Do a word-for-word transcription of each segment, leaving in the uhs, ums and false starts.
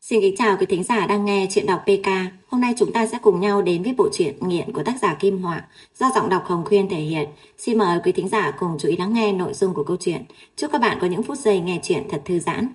Xin kính chào quý thính giả đang nghe chuyện đọc pê ca. Hôm nay chúng ta sẽ cùng nhau đến với bộ truyện Nghiện của tác giả Kim Họa do giọng đọc Hồng Khuyên thể hiện. Xin mời quý thính giả cùng chú ý lắng nghe nội dung của câu chuyện. Chúc các bạn có những phút giây nghe chuyện thật thư giãn.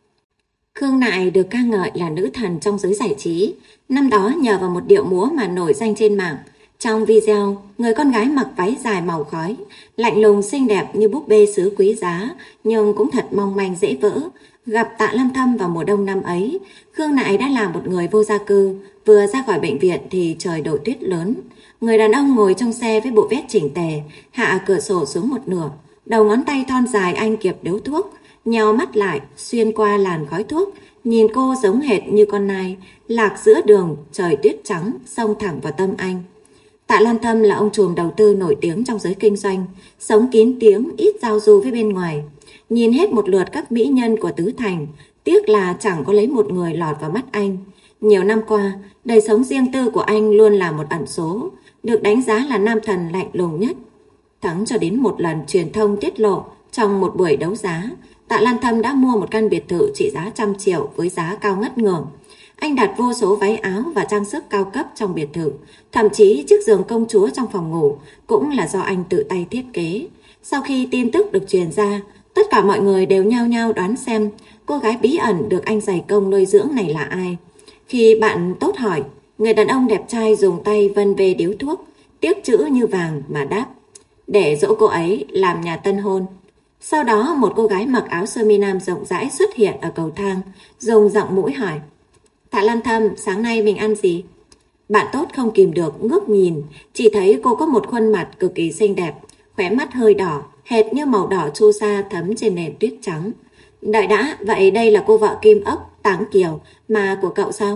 Khương Nại được ca ngợi là nữ thần trong giới giải trí. Năm đó nhờ vào một điệu múa mà nổi danh trên mạng. Trong video, người con gái mặc váy dài màu khói, lạnh lùng xinh đẹp như búp bê sứ quý giá, nhưng cũng thật mong manh dễ vỡ. Gặp Tạ Lan Thâm vào mùa đông năm ấy, Khương Nại đã là một người vô gia cư, vừa ra khỏi bệnh viện thì trời đổ tuyết lớn. Người đàn ông ngồi trong xe với bộ vest chỉnh tề, hạ cửa sổ xuống một nửa, đầu ngón tay thon dài anh kịp điếu thuốc, nheo mắt lại xuyên qua làn khói thuốc, nhìn cô giống hệt như con nai lạc giữa đường trời tuyết trắng xông thẳng vào tâm anh. Tạ Lan Thâm là ông trùm đầu tư nổi tiếng trong giới kinh doanh, sống kín tiếng, ít giao du với bên ngoài. Nhìn hết một lượt các mỹ nhân của Tứ Thành, tiếc là chẳng có lấy một người lọt vào mắt anh. Nhiều năm qua, đời sống riêng tư của anh luôn là một ẩn số, được đánh giá là nam thần lạnh lùng nhất. Thắng cho đến một lần truyền thông tiết lộ trong một buổi đấu giá, Tạ Lan Thâm đã mua một căn biệt thự trị giá trăm triệu với giá cao ngất ngưởng. Anh đặt vô số váy áo và trang sức cao cấp trong biệt thự, thậm chí chiếc giường công chúa trong phòng ngủ cũng là do anh tự tay thiết kế. Sau khi tin tức được truyền ra, tất cả mọi người đều nhao nhao đoán xem cô gái bí ẩn được anh dày công nuôi dưỡng này là ai. Khi bạn tốt hỏi, người đàn ông đẹp trai dùng tay vân về điếu thuốc, tiếc chữ như vàng mà đáp: để dỗ cô ấy làm nhà tân hôn. Sau đó một cô gái mặc áo sơ mi nam rộng rãi xuất hiện ở cầu thang, dùng giọng mũi hỏi: Tạ Lan Thâm, sáng nay mình ăn gì? Bạn tốt không kìm được ngước nhìn, chỉ thấy cô có một khuôn mặt cực kỳ xinh đẹp, khóe mắt hơi đỏ, hệt như màu đỏ chu sa thấm trên nền tuyết trắng. Đợi đã, vậy đây là cô vợ Kim Ốc, Táng Kiều mà của cậu sao?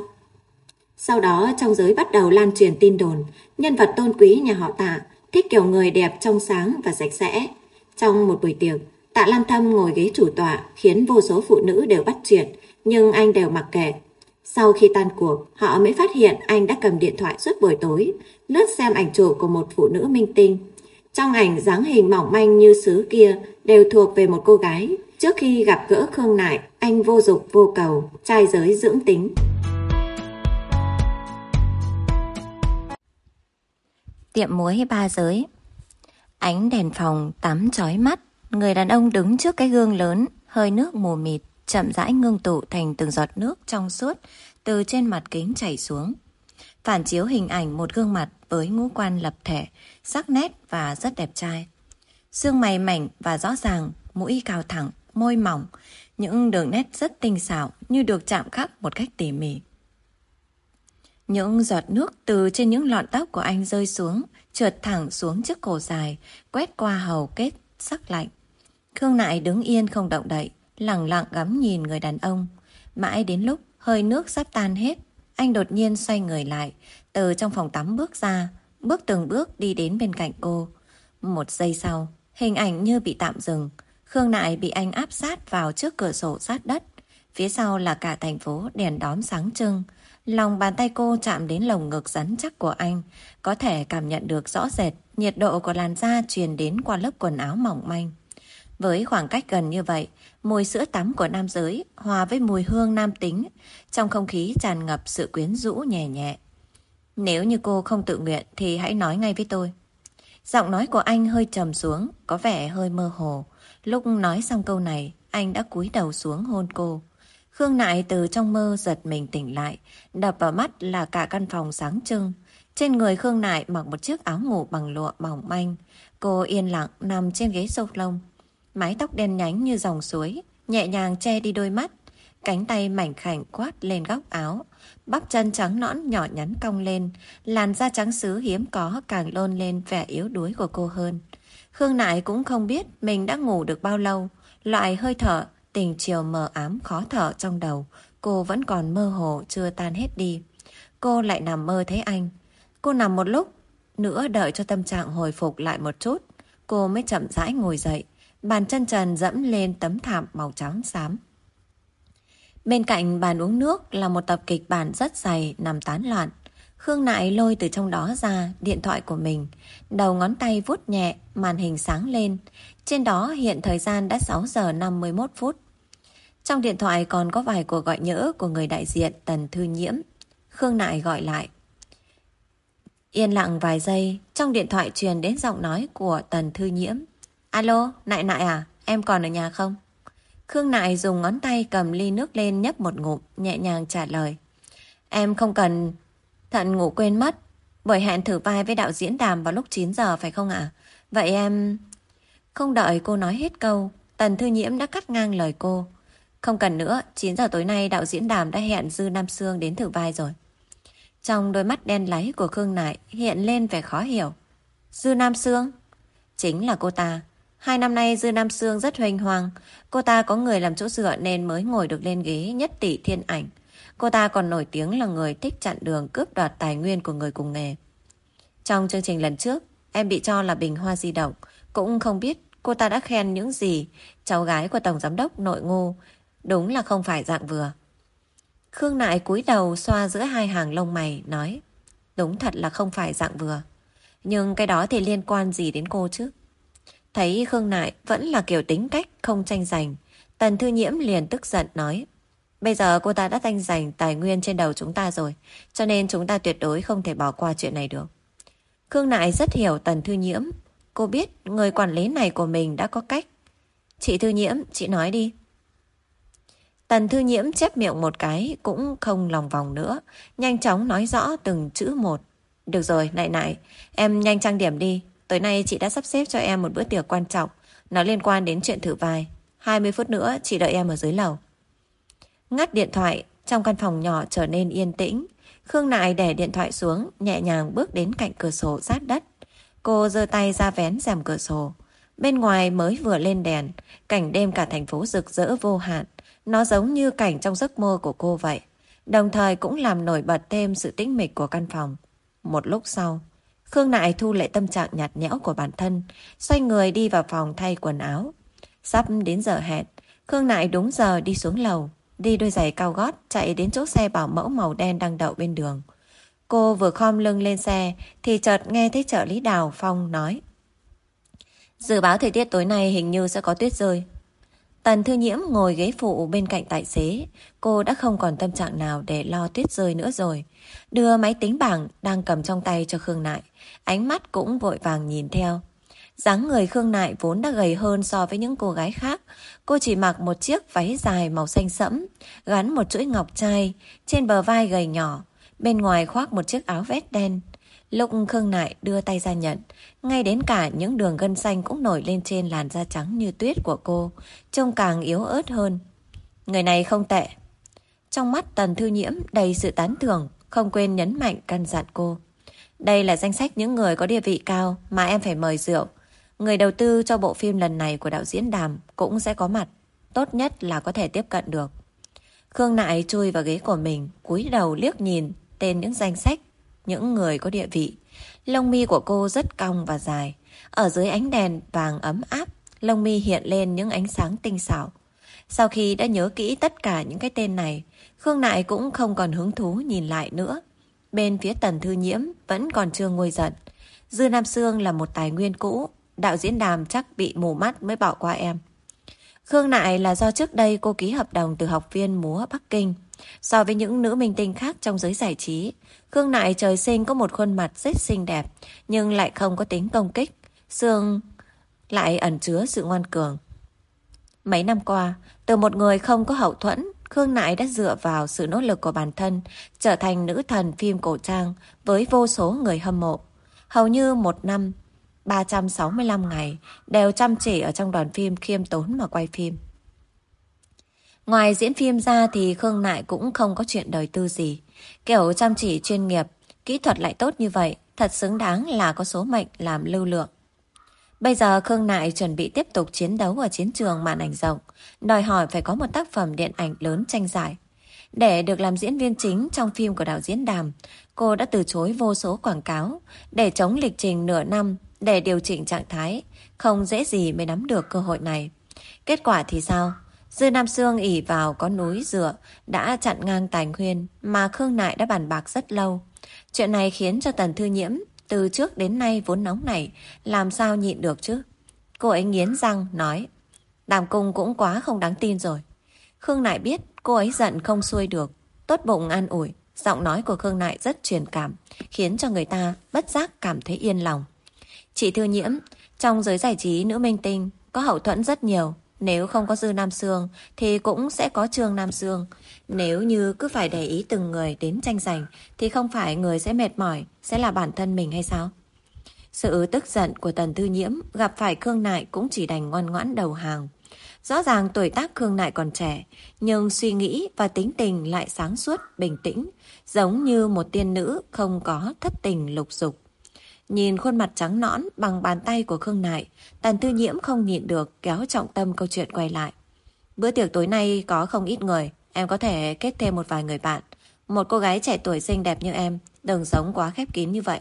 Sau đó trong giới bắt đầu lan truyền tin đồn, nhân vật tôn quý nhà họ Tạ thích kiểu người đẹp trong sáng và sạch sẽ. Trong một buổi tiệc, Tạ Lan Thâm ngồi ghế chủ tọa khiến vô số phụ nữ đều bắt chuyện, nhưng anh đều mặc kệ. Sau khi tan cuộc, họ mới phát hiện anh đã cầm điện thoại suốt buổi tối, lướt xem ảnh chụp của một phụ nữ minh tinh. Trong ảnh, dáng hình mỏng manh như sứ kia đều thuộc về một cô gái. Trước khi gặp gỡ Khương Nại, anh vô dục vô cầu, trai giới dưỡng tính. Tiệm muối ba giới. Ánh đèn phòng tắm chói mắt, người đàn ông đứng trước cái gương lớn, hơi nước mù mịt chậm rãi ngưng tụ thành từng giọt nước trong suốt từ trên mặt kính chảy xuống, phản chiếu hình ảnh một gương mặt với ngũ quan lập thể, sắc nét và rất đẹp trai. Xương mày mảnh và rõ ràng, mũi cao thẳng, môi mỏng, những đường nét rất tinh xảo như được chạm khắc một cách tỉ mỉ. Những giọt nước từ trên những lọn tóc của anh rơi xuống, trượt thẳng xuống chiếc cổ dài, quét qua hầu kết sắc lạnh. Khương Nại đứng yên không động đậy, lặng lặng ngắm nhìn người đàn ông. Mãi đến lúc hơi nước sắp tan hết, anh đột nhiên xoay người lại, từ trong phòng tắm bước ra, bước từng bước đi đến bên cạnh cô. Một giây sau, hình ảnh như bị tạm dừng. Khương Nại bị anh áp sát vào trước cửa sổ sát đất. Phía sau là cả thành phố đèn đóm sáng trưng. Lòng bàn tay cô chạm đến lồng ngực rắn chắc của anh, có thể cảm nhận được rõ rệt nhiệt độ của làn da truyền đến qua lớp quần áo mỏng manh. Với khoảng cách gần như vậy, mùi sữa tắm của nam giới hòa với mùi hương nam tính, trong không khí tràn ngập sự quyến rũ nhẹ nhẹ. Nếu như cô không tự nguyện thì hãy nói ngay với tôi. Giọng nói của anh hơi trầm xuống, có vẻ hơi mơ hồ. Lúc nói xong câu này, anh đã cúi đầu xuống hôn cô. Khương Nại từ trong mơ giật mình tỉnh lại, đập vào mắt là cả căn phòng sáng trưng. Trên người Khương Nại mặc một chiếc áo ngủ bằng lụa mỏng manh. Cô yên lặng nằm trên ghế sofa, mái tóc đen nhánh như dòng suối, nhẹ nhàng che đi đôi mắt. Cánh tay mảnh khảnh quát lên góc áo, bắp chân trắng nõn nhỏ nhắn cong lên, làn da trắng sứ hiếm có càng lôn lên vẻ yếu đuối của cô hơn. Khương Nại cũng không biết mình đã ngủ được bao lâu, loại hơi thở tình chiều mờ ám khó thở trong đầu cô vẫn còn mơ hồ chưa tan hết đi. Cô lại nằm mơ thấy anh. Cô nằm một lúc nữa đợi cho tâm trạng hồi phục lại một chút, cô mới chậm rãi ngồi dậy, bàn chân trần dẫm lên tấm thảm màu trắng xám. Bên cạnh bàn uống nước là một tập kịch bản rất dày nằm tán loạn. Khương Nại lôi từ trong đó ra điện thoại của mình, đầu ngón tay vuốt nhẹ, màn hình sáng lên. Trên đó hiện thời gian đã sáu giờ năm mươi mốt phút. Trong điện thoại còn có vài cuộc gọi nhỡ của người đại diện Tần Thư Nhiễm. Khương Nại gọi lại. Yên lặng vài giây, trong điện thoại truyền đến giọng nói của Tần Thư Nhiễm. Alo, Nại Nại à, em còn ở nhà không? Khương Nại dùng ngón tay cầm ly nước lên nhấp một ngụm, nhẹ nhàng trả lời. Em không cần. Thận ngủ quên mất. Bởi hẹn thử vai với đạo diễn Đàm vào lúc chín giờ phải không ạ? Vậy em... Không đợi cô nói hết câu, Tần Thư Nhiễm đã cắt ngang lời cô. Không cần nữa, chín giờ tối nay đạo diễn Đàm đã hẹn Dư Nam Sương đến thử vai rồi. Trong đôi mắt đen láy của Khương Nại hiện lên vẻ khó hiểu. Dư Nam Sương? Chính là cô ta. Hai năm nay Dư Nam Sương rất huênh hoang. Cô ta có người làm chỗ dựa nên mới ngồi được lên ghế nhất tỷ thiên ảnh. Cô ta còn nổi tiếng là người thích chặn đường cướp đoạt tài nguyên của người cùng nghề. Trong chương trình lần trước, em bị cho là bình hoa di động. Cũng không biết cô ta đã khen những gì. Cháu gái của Tổng Giám đốc Nội Ngô đúng là không phải dạng vừa. Khương Nại cúi đầu xoa giữa hai hàng lông mày, nói. Đúng thật là không phải dạng vừa. Nhưng cái đó thì liên quan gì đến cô chứ? Thấy Khương Nại vẫn là kiểu tính cách không tranh giành, Tần Thư Nhiễm liền tức giận nói. Bây giờ cô ta đã tranh giành tài nguyên trên đầu chúng ta rồi, cho nên chúng ta tuyệt đối không thể bỏ qua chuyện này được. Khương Nại rất hiểu Tần Thư Nhiễm. Cô biết người quản lý này của mình đã có cách. Chị Thư Nhiễm, chị nói đi. Tần Thư Nhiễm chép miệng một cái, cũng không lòng vòng nữa, nhanh chóng nói rõ từng chữ một. Được rồi, Nại Nại, em nhanh trang điểm đi. Tối nay chị đã sắp xếp cho em một bữa tiệc quan trọng. Nó liên quan đến chuyện thử vai. hai mươi phút nữa chị đợi em ở dưới lầu. Ngắt điện thoại, trong căn phòng nhỏ trở nên yên tĩnh. Khương Nại để điện thoại xuống, nhẹ nhàng bước đến cạnh cửa sổ sát đất. Cô giơ tay ra vén rèm cửa sổ. Bên ngoài mới vừa lên đèn, cảnh đêm cả thành phố rực rỡ vô hạn. Nó giống như cảnh trong giấc mơ của cô vậy. Đồng thời cũng làm nổi bật thêm sự tĩnh mịch của căn phòng. Một lúc sau, Khương Nại thu lại tâm trạng nhạt nhẽo của bản thân, xoay người đi vào phòng thay quần áo. Sắp đến giờ hẹn, Khương Nại đúng giờ đi xuống lầu, đi đôi giày cao gót chạy đến chỗ xe bảo mẫu màu đen đang đậu bên đường. Cô vừa khom lưng lên xe thì chợt nghe thấy trợ lý Đào Phong nói. Dự báo thời tiết tối nay hình như sẽ có tuyết rơi. Tần Thư Nhiễm ngồi ghế phụ bên cạnh tài xế. Cô đã không còn tâm trạng nào để lo tuyết rơi nữa rồi. Đưa máy tính bảng đang cầm trong tay cho Khương Nại. Ánh mắt cũng vội vàng nhìn theo. Dáng người Khương Nại vốn đã gầy hơn so với những cô gái khác. Cô chỉ mặc một chiếc váy dài màu xanh sẫm, gắn một chuỗi ngọc trai, trên bờ vai gầy nhỏ, bên ngoài khoác một chiếc áo vest đen. Lúc Khương Nại đưa tay ra nhận, ngay đến cả những đường gân xanh cũng nổi lên trên làn da trắng như tuyết của cô, trông càng yếu ớt hơn. Người này không tệ. Trong mắt Tần Thư Nhiễm đầy sự tán thưởng, không quên nhấn mạnh căn dặn cô. Đây là danh sách những người có địa vị cao mà em phải mời rượu. Người đầu tư cho bộ phim lần này của đạo diễn Đàm cũng sẽ có mặt. Tốt nhất là có thể tiếp cận được. Khương Nại chui vào ghế của mình, cúi đầu liếc nhìn tên những danh sách những người có địa vị. Lông mi của cô rất cong và dài. Ở dưới ánh đèn vàng ấm áp, lông mi hiện lên những ánh sáng tinh xảo. Sau khi đã nhớ kỹ tất cả những cái tên này, Khương Nại cũng không còn hứng thú nhìn lại nữa. Bên phía Tần Thư Nhiễm vẫn còn chưa nguôi giận. Dư Nam Sương là một tài nguyên cũ, đạo diễn Đàm chắc bị mù mắt mới bỏ qua em. Khương Nại là do trước đây cô ký hợp đồng từ học viên múa Bắc Kinh. So với những nữ minh tinh khác trong giới giải trí, Khương Nại trời sinh có một khuôn mặt rất xinh đẹp, nhưng lại không có tính công kích. Sương lại ẩn chứa sự ngoan cường. Mấy năm qua, từ một người không có hậu thuẫn, Khương Nại đã dựa vào sự nỗ lực của bản thân, trở thành nữ thần phim cổ trang với vô số người hâm mộ. Hầu như một năm, ba trăm sáu mươi lăm ngày, đều chăm chỉ ở trong đoàn phim khiêm tốn mà quay phim. Ngoài diễn phim ra thì Khương Nại cũng không có chuyện đời tư gì. Kiểu chăm chỉ chuyên nghiệp, kỹ thuật lại tốt như vậy, thật xứng đáng là có số mệnh làm lưu lượng. Bây giờ Khương Nại chuẩn bị tiếp tục chiến đấu ở chiến trường màn ảnh rộng, đòi hỏi phải có một tác phẩm điện ảnh lớn tranh giải. Để được làm diễn viên chính trong phim của đạo diễn Đàm, cô đã từ chối vô số quảng cáo, để chống lịch trình nửa năm, để điều chỉnh trạng thái, không dễ gì mới nắm được cơ hội này. Kết quả thì sao? Dư Nam Sương ỷ vào có núi dựa đã chặn ngang tài nguyên mà Khương Nại đã bàn bạc rất lâu. Chuyện này khiến cho Tần Thư Nhiễm từ trước đến nay vốn nóng nảy, làm sao nhịn được chứ? Cô ấy nghiến răng nói, Đàm Cung cũng quá không đáng tin rồi. Khương Nại biết cô ấy giận không xuôi được, tốt bụng an ủi. Giọng nói của Khương Nại rất truyền cảm, khiến cho người ta bất giác cảm thấy yên lòng. Chị Thư Nhiễm, trong giới giải trí nữ minh tinh có hậu thuẫn rất nhiều. Nếu không có Dư Nam Sương thì cũng sẽ có Trương Nam Sương. Nếu như cứ phải để ý từng người đến tranh giành thì không phải người sẽ mệt mỏi, sẽ là bản thân mình hay sao? Sự tức giận của Tần Thư Nhiễm gặp phải Khương Nại cũng chỉ đành ngoan ngoãn đầu hàng. Rõ ràng tuổi tác Khương Nại còn trẻ, nhưng suy nghĩ và tính tình lại sáng suốt, bình tĩnh, giống như một tiên nữ không có thất tình lục dục. Nhìn khuôn mặt trắng nõn bằng bàn tay của Khương Nại, Tần Thư Nhiễm không nhịn được kéo trọng tâm câu chuyện quay lại. Bữa tiệc tối nay có không ít người, em có thể kết thêm một vài người bạn. Một cô gái trẻ tuổi xinh đẹp như em, đừng sống quá khép kín như vậy.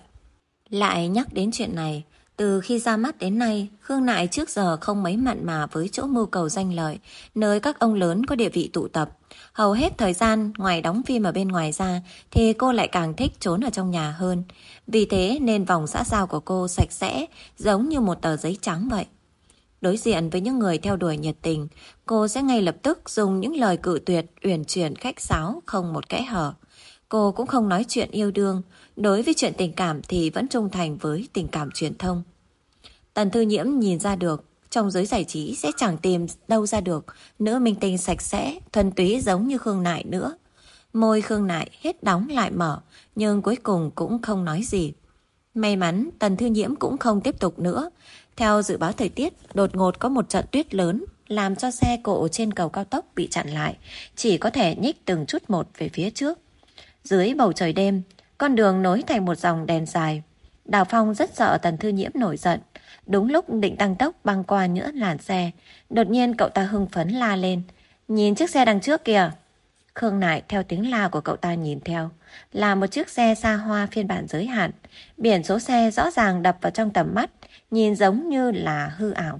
Lại nhắc đến chuyện này, từ khi ra mắt đến nay, Khương Nại trước giờ không mấy mặn mà với chỗ mưu cầu danh lợi, nơi các ông lớn có địa vị tụ tập. Hầu hết thời gian, ngoài đóng phim ở bên ngoài ra, thì cô lại càng thích trốn ở trong nhà hơn. Vì thế nên vòng xã giao của cô sạch sẽ, giống như một tờ giấy trắng vậy. Đối diện với những người theo đuổi nhiệt tình, cô sẽ ngay lập tức dùng những lời cự tuyệt, uyển chuyển khách sáo, không một kẽ hở. Cô cũng không nói chuyện yêu đương, đối với chuyện tình cảm thì vẫn trung thành với tình cảm truyền thông. Tần Thư Nhiễm nhìn ra được, trong giới giải trí sẽ chẳng tìm đâu ra được nữ minh tinh sạch sẽ, thuần túy giống như Khương Nại nữa. Môi Khương Nại hết đóng lại mở, nhưng cuối cùng cũng không nói gì. May mắn Tần Thư Nhiễm cũng không tiếp tục nữa. Theo dự báo thời tiết, đột ngột có một trận tuyết lớn, làm cho xe cộ trên cầu cao tốc bị chặn lại, chỉ có thể nhích từng chút một về phía trước. Dưới bầu trời đêm, con đường nối thành một dòng đèn dài. Đào Phong rất sợ Tần Thư Nhiễm nổi giận. Đúng lúc định tăng tốc băng qua những làn xe, đột nhiên cậu ta hưng phấn la lên: "Nhìn chiếc xe đằng trước kìa!" Khương Nại theo tiếng la của cậu ta nhìn theo, là một chiếc xe xa hoa phiên bản giới hạn. Biển số xe rõ ràng đập vào trong tầm mắt, nhìn giống như là hư ảo.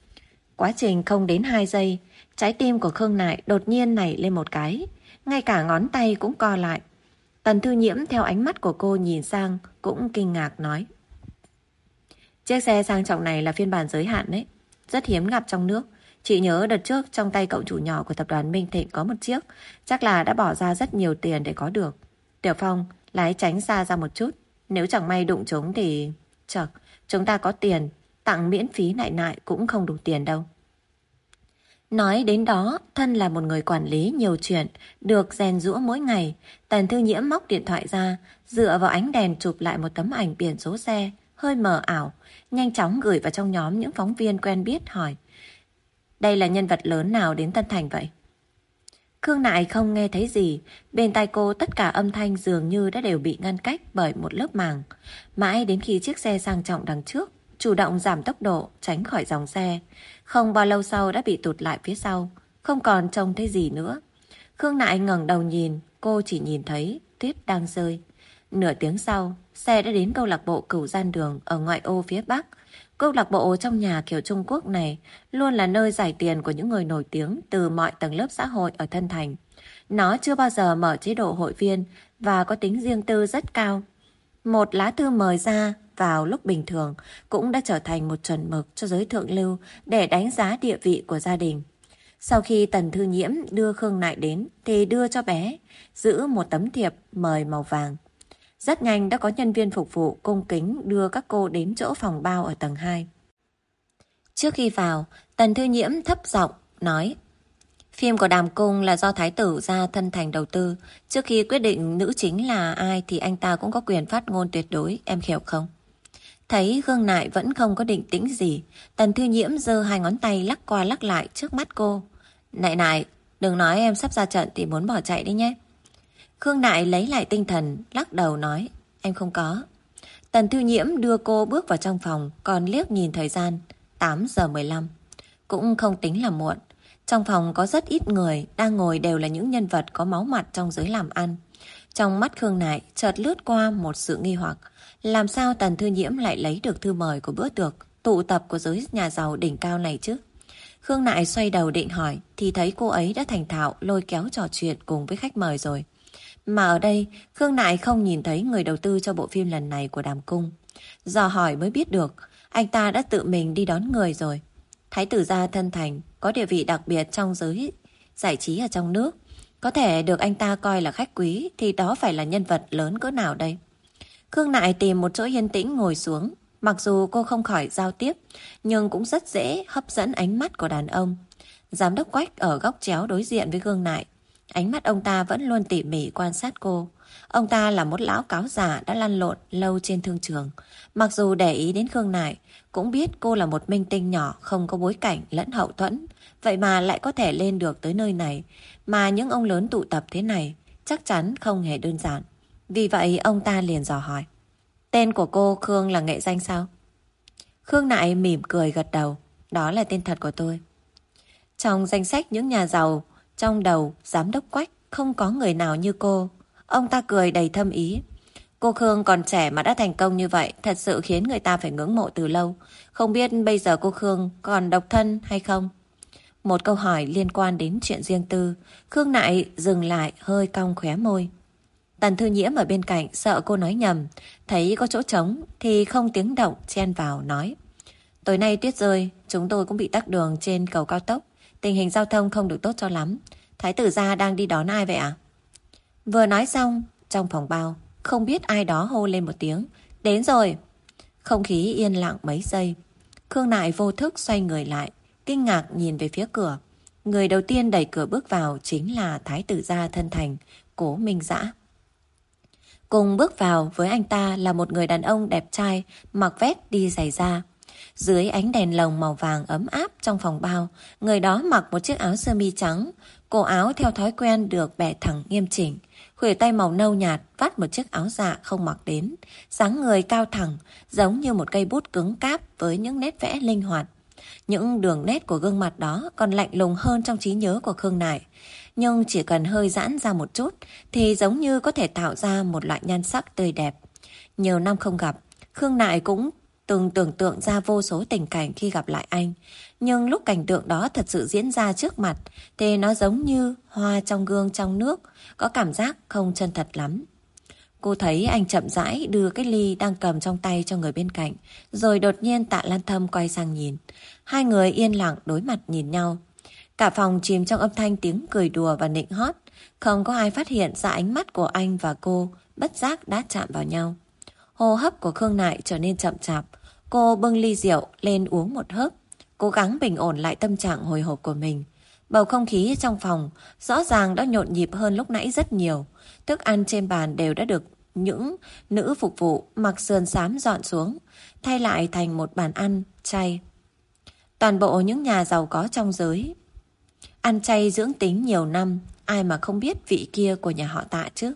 Quá trình không đến hai giây, trái tim của Khương Nại đột nhiên nảy lên một cái, ngay cả ngón tay cũng co lại. Tần Thư Nhiễm theo ánh mắt của cô nhìn sang cũng kinh ngạc nói: "Chiếc xe sang trọng này là phiên bản giới hạn đấy, rất hiếm gặp trong nước. Chị nhớ đợt trước trong tay cậu chủ nhỏ của tập đoàn Minh Thịnh có một chiếc, chắc là đã bỏ ra rất nhiều tiền để có được. Tiểu Phong, lái tránh xa ra một chút, nếu chẳng may đụng chúng thì... Chật, chúng ta có tiền, tặng miễn phí Nại Nại cũng không đủ tiền đâu." Nói đến đó, thân là một người quản lý nhiều chuyện, được rèn giũa mỗi ngày, Tần Thư Nhiễm móc điện thoại ra, dựa vào ánh đèn chụp lại một tấm ảnh biển số xe, hơi mờ ảo, nhanh chóng gửi vào trong nhóm những phóng viên quen biết hỏi: "Đây là nhân vật lớn nào đến Tân Thành vậy?" Khương Nại không nghe thấy gì, bên tai cô tất cả âm thanh dường như đã đều bị ngăn cách bởi một lớp màng. Mãi đến khi chiếc xe sang trọng đằng trước chủ động giảm tốc độ tránh khỏi dòng xe, không bao lâu sau đã bị tụt lại phía sau, không còn trông thấy gì nữa. Khương Nại ngẩng đầu nhìn, cô chỉ nhìn thấy tuyết đang rơi. Nửa tiếng sau, xe đã đến câu lạc bộ Cửu Gian Đường ở ngoại ô phía Bắc. Câu lạc bộ trong nhà kiểu Trung Quốc này luôn là nơi giải tiền của những người nổi tiếng từ mọi tầng lớp xã hội ở Tân Thành. Nó chưa bao giờ mở chế độ hội viên và có tính riêng tư rất cao. Một lá thư mời ra vào lúc bình thường cũng đã trở thành một chuẩn mực cho giới thượng lưu để đánh giá địa vị của gia đình. Sau khi Tần Thư Nhiễm đưa Khương Nại đến thì đưa cho bé giữ một tấm thiệp mời màu vàng. Rất nhanh đã có nhân viên phục vụ cung kính đưa các cô đến chỗ phòng bao ở tầng hai. Trước khi vào, Tần Thư Nhiễm thấp giọng nói: "Phim của Đàm Cung là do Thái tử ra Tân Thành đầu tư. Trước khi quyết định nữ chính là ai thì anh ta cũng có quyền phát ngôn tuyệt đối, em hiểu không?" Thấy Khương Nại vẫn không có định tĩnh gì, Tần Thư Nhiễm giơ hai ngón tay lắc qua lắc lại trước mắt cô. "Nại Nại, đừng nói em sắp ra trận thì muốn bỏ chạy đi nhé." Khương Nại lấy lại tinh thần, lắc đầu nói: "Em không có." Tần Thư Nhiễm đưa cô bước vào trong phòng, còn liếc nhìn thời gian, tám giờ mười lăm. Cũng không tính là muộn. Trong phòng có rất ít người, đang ngồi đều là những nhân vật có máu mặt trong giới làm ăn. Trong mắt Khương Nại chợt lướt qua một sự nghi hoặc. Làm sao Tần Thư Nhiễm lại lấy được thư mời của bữa tiệc tụ tập của giới nhà giàu đỉnh cao này chứ? Khương Nại xoay đầu định hỏi thì thấy cô ấy đã thành thạo lôi kéo trò chuyện cùng với khách mời rồi. Mà ở đây, Khương Nại không nhìn thấy người đầu tư cho bộ phim lần này của Đàm Cung. Dò hỏi mới biết được, anh ta đã tự mình đi đón người rồi. Thái tử gia Tân Thành có địa vị đặc biệt trong giới giải trí ở trong nước. Có thể được anh ta coi là khách quý thì đó phải là nhân vật lớn cỡ nào đây? Khương Nại tìm một chỗ yên tĩnh ngồi xuống. Mặc dù cô không khỏi giao tiếp, nhưng cũng rất dễ hấp dẫn ánh mắt của đàn ông. Giám đốc Quách ở góc chéo đối diện với Khương Nại. Ánh mắt ông ta vẫn luôn tỉ mỉ quan sát cô. Ông ta là một lão cáo già đã lăn lộn lâu trên thương trường. Mặc dù để ý đến Khương Nại, cũng biết cô là một minh tinh nhỏ không có bối cảnh lẫn hậu thuẫn. Vậy mà lại có thể lên được tới nơi này. Mà những ông lớn tụ tập thế này chắc chắn không hề đơn giản. Vì vậy ông ta liền dò hỏi. Tên của cô Khương là nghệ danh sao? Khương Nại mỉm cười gật đầu. Đó là tên thật của tôi. Trong danh sách những nhà giàu, trong đầu giám đốc Quách không có người nào như cô. Ông ta cười đầy thâm ý. Cô Khương còn trẻ mà đã thành công như vậy, thật sự khiến người ta phải ngưỡng mộ từ lâu. Không biết bây giờ cô Khương còn độc thân hay không? Một câu hỏi liên quan đến chuyện riêng tư. Khương Nại dừng lại hơi cong khóe môi. Tần Thư Nhiễm ở bên cạnh sợ cô nói nhầm, thấy có chỗ trống thì không tiếng động chen vào nói. Tối nay tuyết rơi, chúng tôi cũng bị tắc đường trên cầu cao tốc. Tình hình giao thông không được tốt cho lắm. Thái tử gia đang đi đón ai vậy ạ? Vừa nói xong, trong phòng bao, không biết ai đó hô lên một tiếng. Đến rồi! Không khí yên lặng mấy giây. Khương Nại vô thức xoay người lại, kinh ngạc nhìn về phía cửa. Người đầu tiên đẩy cửa bước vào chính là Thái tử gia thân thành, Cố Minh Dã. Cùng bước vào với anh ta là một người đàn ông đẹp trai, mặc vest đi giày da. Dưới ánh đèn lồng màu vàng ấm áp trong phòng bao, người đó mặc một chiếc áo sơ mi trắng, cổ áo theo thói quen được bẻ thẳng nghiêm chỉnh, khuỷu tay màu nâu nhạt vắt một chiếc áo dạ không mặc đến, dáng người cao thẳng, giống như một cây bút cứng cáp với những nét vẽ linh hoạt. Những đường nét của gương mặt đó còn lạnh lùng hơn trong trí nhớ của Khương Nại, nhưng chỉ cần hơi giãn ra một chút thì giống như có thể tạo ra một loại nhan sắc tươi đẹp. Nhiều năm không gặp, Khương Nại cũng từng tưởng tượng ra vô số tình cảnh khi gặp lại anh. Nhưng lúc cảnh tượng đó thật sự diễn ra trước mặt thì nó giống như hoa trong gương trong nước, có cảm giác không chân thật lắm. Cô thấy anh chậm rãi đưa cái ly đang cầm trong tay cho người bên cạnh, rồi đột nhiên Tạ Lan Thâm quay sang nhìn. Hai người yên lặng đối mặt nhìn nhau. Cả phòng chìm trong âm thanh tiếng cười đùa và nịnh hót. Không có ai phát hiện ra ánh mắt của anh và cô bất giác đã chạm vào nhau. Hô hấp của Khương Nại trở nên chậm chạp. Cô bưng ly rượu lên uống một hớp, cố gắng bình ổn lại tâm trạng hồi hộp của mình. Bầu không khí trong phòng rõ ràng đã nhộn nhịp hơn lúc nãy rất nhiều. Thức ăn trên bàn đều đã được những nữ phục vụ mặc sườn xám dọn xuống, thay lại thành một bàn ăn chay. Toàn bộ những nhà giàu có trong giới ăn chay dưỡng tính nhiều năm, ai mà không biết vị kia của nhà họ Tạ chứ.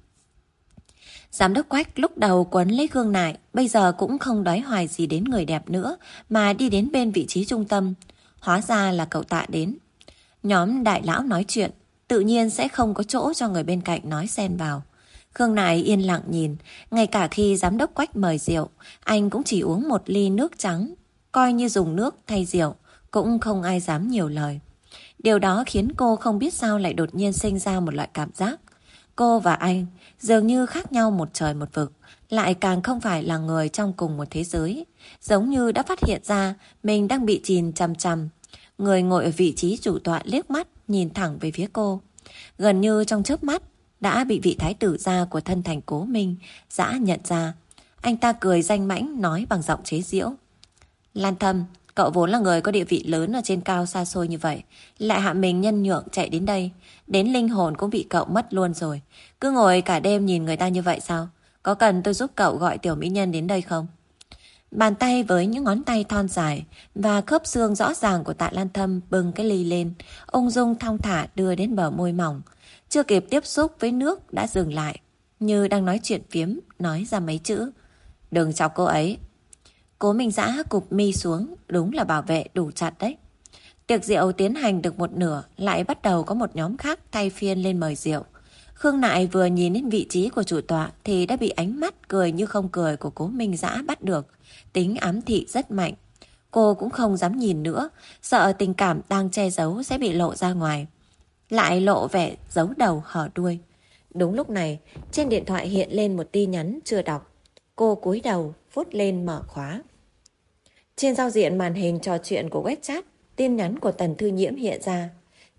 Giám đốc Quách lúc đầu quấn lấy Khương Nại, bây giờ cũng không đói hoài gì đến người đẹp nữa, mà đi đến bên vị trí trung tâm. Hóa ra là cậu Tạ đến. Nhóm đại lão nói chuyện, tự nhiên sẽ không có chỗ cho người bên cạnh nói xen vào. Khương Nại yên lặng nhìn, ngay cả khi giám đốc Quách mời rượu, anh cũng chỉ uống một ly nước trắng, coi như dùng nước thay rượu, cũng không ai dám nhiều lời. Điều đó khiến cô không biết sao lại đột nhiên sinh ra một loại cảm giác. Cô và anh dường như khác nhau một trời một vực, lại càng không phải là người trong cùng một thế giới. Giống như đã phát hiện ra mình đang bị chìm chằm chằm. Người ngồi ở vị trí chủ tọa liếc mắt nhìn thẳng về phía cô. Gần như trong chớp mắt đã bị vị thái tử gia của thân thành Cố Minh Dã nhận ra. Anh ta cười danh mãnh nói bằng giọng chế giễu. Lan Thâm, cậu vốn là người có địa vị lớn ở trên cao xa xôi như vậy, lại hạ mình nhân nhượng chạy đến đây, đến linh hồn cũng bị cậu mất luôn rồi. Cứ ngồi cả đêm nhìn người ta như vậy sao? Có cần tôi giúp cậu gọi tiểu mỹ nhân đến đây không? Bàn tay với những ngón tay thon dài và khớp xương rõ ràng của Tạ Lan Thâm bưng cái ly lên, ung dung thong thả đưa đến bờ môi mỏng. Chưa kịp tiếp xúc với nước đã dừng lại, như đang nói chuyện phiếm, nói ra mấy chữ. Đừng chọc cô ấy. Cố Minh Dã cụp mi xuống, đúng là bảo vệ đủ chặt đấy. Tiệc rượu tiến hành được một nửa, lại bắt đầu có một nhóm khác thay phiên lên mời rượu. Khương Nại vừa nhìn đến vị trí của chủ tọa thì đã bị ánh mắt cười như không cười của Cố Minh Dã bắt được. Tính ám thị rất mạnh. Cô cũng không dám nhìn nữa, sợ tình cảm đang che giấu sẽ bị lộ ra ngoài. Lại lộ vẻ giấu đầu hở đuôi. Đúng lúc này, trên điện thoại hiện lên một tin nhắn chưa đọc. Cô cúi đầu, vuốt lên mở khóa. Trên giao diện màn hình trò chuyện của WeChat, tin nhắn của Tần Thư Nhiễm hiện ra.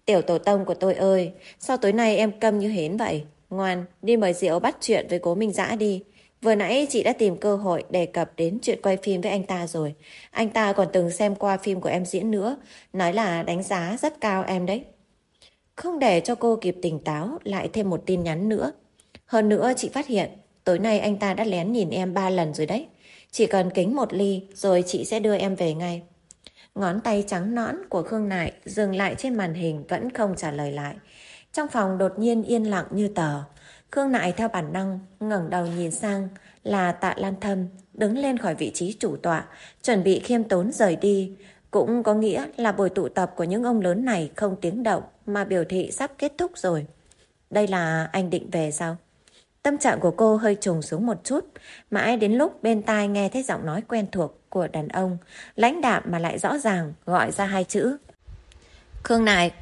Tiểu tổ tông của tôi ơi, sao tối nay em câm như hến vậy? Ngoan, đi mời rượu bắt chuyện với Cố Minh Dã đi. Vừa nãy chị đã tìm cơ hội đề cập đến chuyện quay phim với anh ta rồi. Anh ta còn từng xem qua phim của em diễn nữa, nói là đánh giá rất cao em đấy. Không để cho cô kịp tỉnh táo, lại thêm một tin nhắn nữa. Hơn nữa chị phát hiện, tối nay anh ta đã lén nhìn em ba lần rồi đấy. Chỉ cần kính một ly, rồi chị sẽ đưa em về ngay. Ngón tay trắng nõn của Khương Nại dừng lại trên màn hình vẫn không trả lời lại. Trong phòng đột nhiên yên lặng như tờ. Khương Nại theo bản năng ngẩng đầu nhìn sang là Tạ Lan Thâm đứng lên khỏi vị trí chủ tọa, chuẩn bị khiêm tốn rời đi. Cũng có nghĩa là buổi tụ tập của những ông lớn này không tiếng động mà biểu thị sắp kết thúc rồi. Đây là anh định về sao? Tâm trạng của cô hơi trùng xuống một chút, mãi đến lúc bên tai nghe thấy giọng nói quen thuộc của đàn ông, lãnh đạm mà lại rõ ràng gọi ra hai chữ. Khương Nại.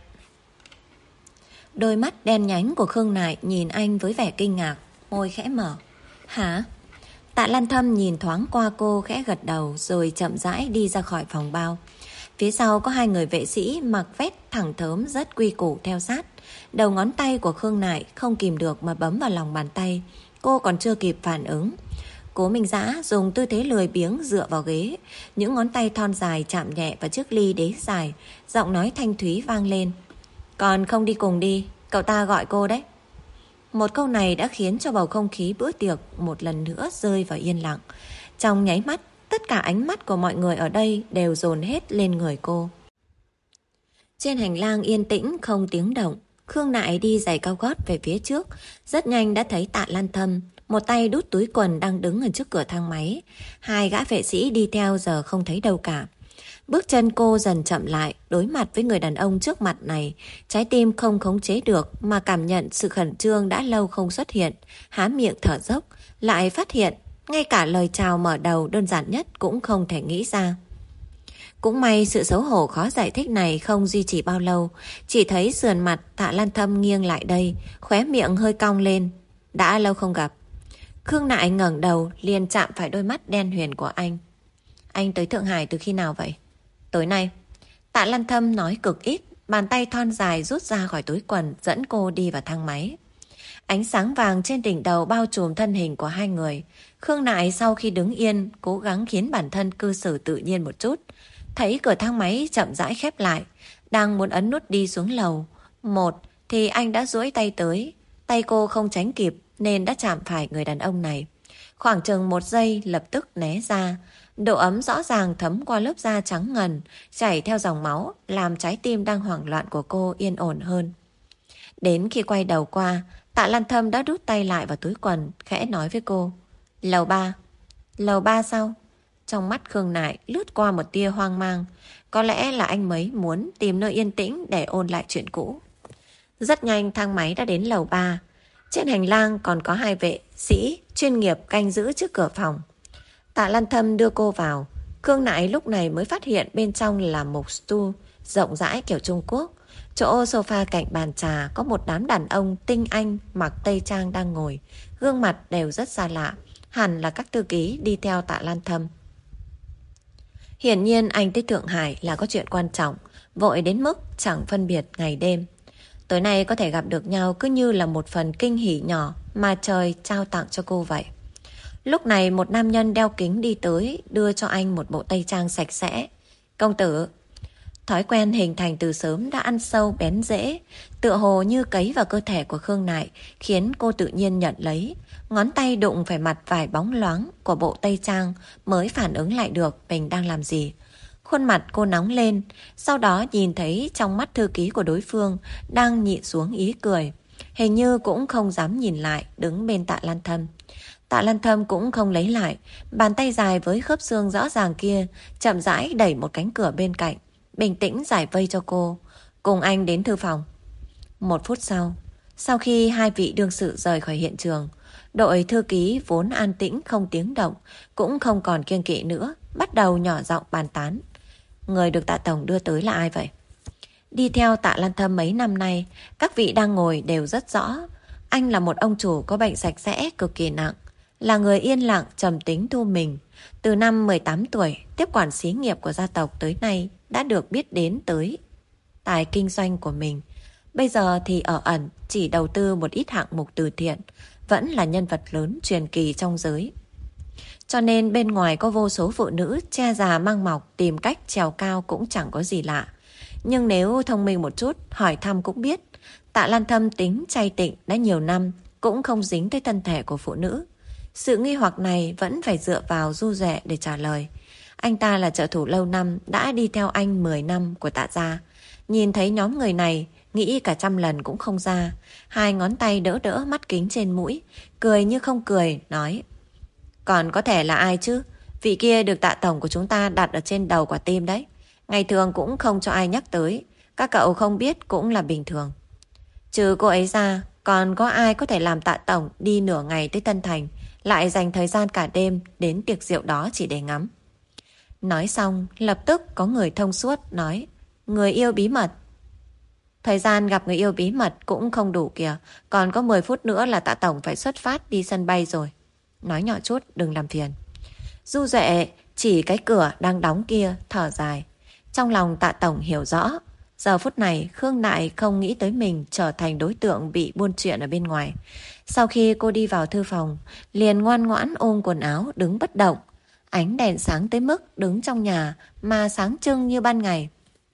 Đôi mắt đen nhánh của Khương Nại nhìn anh với vẻ kinh ngạc, môi khẽ mở. Hả? Tạ Lan Thâm nhìn thoáng qua cô, khẽ gật đầu rồi chậm rãi đi ra khỏi phòng bao. Phía sau có hai người vệ sĩ mặc vest thẳng thớm rất quy củ theo sát. Đầu ngón tay của Khương Nại không kìm được mà bấm vào lòng bàn tay. Cô còn chưa kịp phản ứng, Cố Minh Dã dùng tư thế lười biếng dựa vào ghế, những ngón tay thon dài chạm nhẹ vào chiếc ly đế dài, giọng nói thanh thúy vang lên. Còn không đi cùng đi, cậu ta gọi cô đấy. Một câu này đã khiến cho bầu không khí bữa tiệc một lần nữa rơi vào yên lặng. Trong nháy mắt, tất cả ánh mắt của mọi người ở đây đều dồn hết lên người cô. Trên hành lang yên tĩnh không tiếng động, Khương Nại đi giày cao gót về phía trước, rất nhanh đã thấy Tạ Lan Thâm, một tay đút túi quần đang đứng ở trước cửa thang máy. Hai gã vệ sĩ đi theo giờ không thấy đâu cả. Bước chân cô dần chậm lại, đối mặt với người đàn ông trước mặt này, trái tim không khống chế được mà cảm nhận sự khẩn trương đã lâu không xuất hiện, há miệng thở dốc, lại phát hiện ngay cả lời chào mở đầu đơn giản nhất cũng không thể nghĩ ra. Cũng may sự xấu hổ khó giải thích này không duy trì bao lâu, chỉ thấy sườn mặt Tạ Lan Thâm nghiêng lại đây, khóe miệng hơi cong lên. Đã lâu không gặp. Khương Nại ngẩng đầu liền chạm phải đôi mắt đen huyền của anh. Anh tới Thượng Hải từ khi nào vậy? Tối nay. Tạ Lan Thâm nói cực ít, bàn tay thon dài rút ra khỏi túi quần dẫn cô đi vào thang máy. Ánh sáng vàng trên đỉnh đầu bao trùm thân hình của hai người. Khương Nại sau khi đứng yên cố gắng khiến bản thân cư xử tự nhiên một chút. Thấy cửa thang máy chậm rãi khép lại, đang muốn ấn nút đi xuống lầu. Một thì anh đã duỗi tay tới, tay cô không tránh kịp nên đã chạm phải người đàn ông này. Khoảng chừng một giây lập tức né ra. Độ ấm rõ ràng thấm qua lớp da trắng ngần, chảy theo dòng máu, làm trái tim đang hoảng loạn của cô yên ổn hơn. Đến khi quay đầu qua, Tạ Lan Thâm đã đút tay lại vào túi quần, khẽ nói với cô. Lầu ba. Lầu ba sao? Trong mắt Khương Nại lướt qua một tia hoang mang. Có lẽ là anh mấy muốn tìm nơi yên tĩnh để ôn lại chuyện cũ. Rất nhanh thang máy đã đến lầu ba. Trên hành lang còn có hai vệ sĩ chuyên nghiệp canh giữ trước cửa phòng. Tạ Lan Thâm đưa cô vào. Khương Nại lúc này mới phát hiện bên trong là một stool rộng rãi kiểu Trung Quốc. Chỗ sofa cạnh bàn trà có một đám đàn ông tinh anh mặc tây trang đang ngồi. Gương mặt đều rất xa lạ, hẳn là các thư ký đi theo Tạ Lan Thâm. Hiển nhiên anh tới Thượng Hải là có chuyện quan trọng, vội đến mức chẳng phân biệt ngày đêm. Tối nay có thể gặp được nhau cứ như là một phần kinh hỉ nhỏ mà trời trao tặng cho cô vậy. Lúc này một nam nhân đeo kính đi tới, đưa cho anh một bộ tây trang sạch sẽ. Công tử. Thói quen hình thành từ sớm đã ăn sâu bén rễ, tựa hồ như cấy vào cơ thể của Khương Nại, khiến cô tự nhiên nhận lấy. Ngón tay đụng phải mặt vải bóng loáng của bộ tây trang mới phản ứng lại được mình đang làm gì. Khuôn mặt cô nóng lên, sau đó nhìn thấy trong mắt thư ký của đối phương đang nhịn xuống ý cười. Hình như cũng không dám nhìn lại, đứng bên Tạ Lan Thâm. Tạ Lan Thâm cũng không lấy lại, bàn tay dài với khớp xương rõ ràng kia chậm rãi đẩy một cánh cửa bên cạnh, bình tĩnh giải vây cho cô. Cùng anh đến thư phòng. Một phút sau, sau khi hai vị đương sự rời khỏi hiện trường, đội thư ký vốn an tĩnh không tiếng động, cũng không còn kiêng kỵ nữa, bắt đầu nhỏ giọng bàn tán. Người được Tạ Tổng đưa tới là ai vậy? Đi theo Tạ Lan Thâm mấy năm nay, các vị đang ngồi đều rất rõ. Anh là một ông chủ có bệnh sạch sẽ cực kỳ nặng, là người yên lặng trầm tính thu mình. Từ năm mười tám tuổi, tiếp quản xí nghiệp của gia tộc tới nay đã được biết đến tới tài kinh doanh của mình. Bây giờ thì ở ẩn, chỉ đầu tư một ít hạng mục từ thiện, vẫn là nhân vật lớn truyền kỳ trong giới. Cho nên bên ngoài có vô số phụ nữ che già mang mọc tìm cách trèo cao cũng chẳng có gì lạ. Nhưng nếu thông minh một chút, hỏi thăm cũng biết, Tạ Lan Thâm tính chay tịnh đã nhiều năm, cũng không dính tới thân thể của phụ nữ. Sự nghi hoặc này vẫn phải dựa vào Du Duệ để trả lời. Anh ta là trợ thủ lâu năm, đã đi theo anh mười năm của Tạ gia. Nhìn thấy nhóm người này, nghĩ cả trăm lần cũng không ra. Hai ngón tay đỡ đỡ mắt kính trên mũi, cười như không cười, nói: còn có thể là ai chứ? Vị kia được Tạ tổng của chúng ta đặt ở trên đầu quả tim đấy. Ngày thường cũng không cho ai nhắc tới. Các cậu không biết cũng là bình thường. Trừ cô ấy ra, còn có ai có thể làm Tạ tổng đi nửa ngày tới Tân Thành, lại dành thời gian cả đêm đến tiệc rượu đó chỉ để ngắm? Nói xong, lập tức có người thông suốt nói: người yêu bí mật. Thời gian gặp người yêu bí mật cũng không đủ kìa. Còn có mười phút nữa là Tạ tổng phải xuất phát đi sân bay rồi. Nói nhỏ chút, đừng làm phiền. Du Duệ chỉ cái cửa đang đóng kia, thở dài. Trong lòng Tạ tổng hiểu rõ. Giờ phút này Khương Nại không nghĩ tới mình trở thành đối tượng bị buôn chuyện ở bên ngoài. Sau khi cô đi vào thư phòng, liền ngoan ngoãn ôm quần áo đứng bất động. Ánh đèn sáng tới mức đứng trong nhà mà sáng trưng như ban ngày.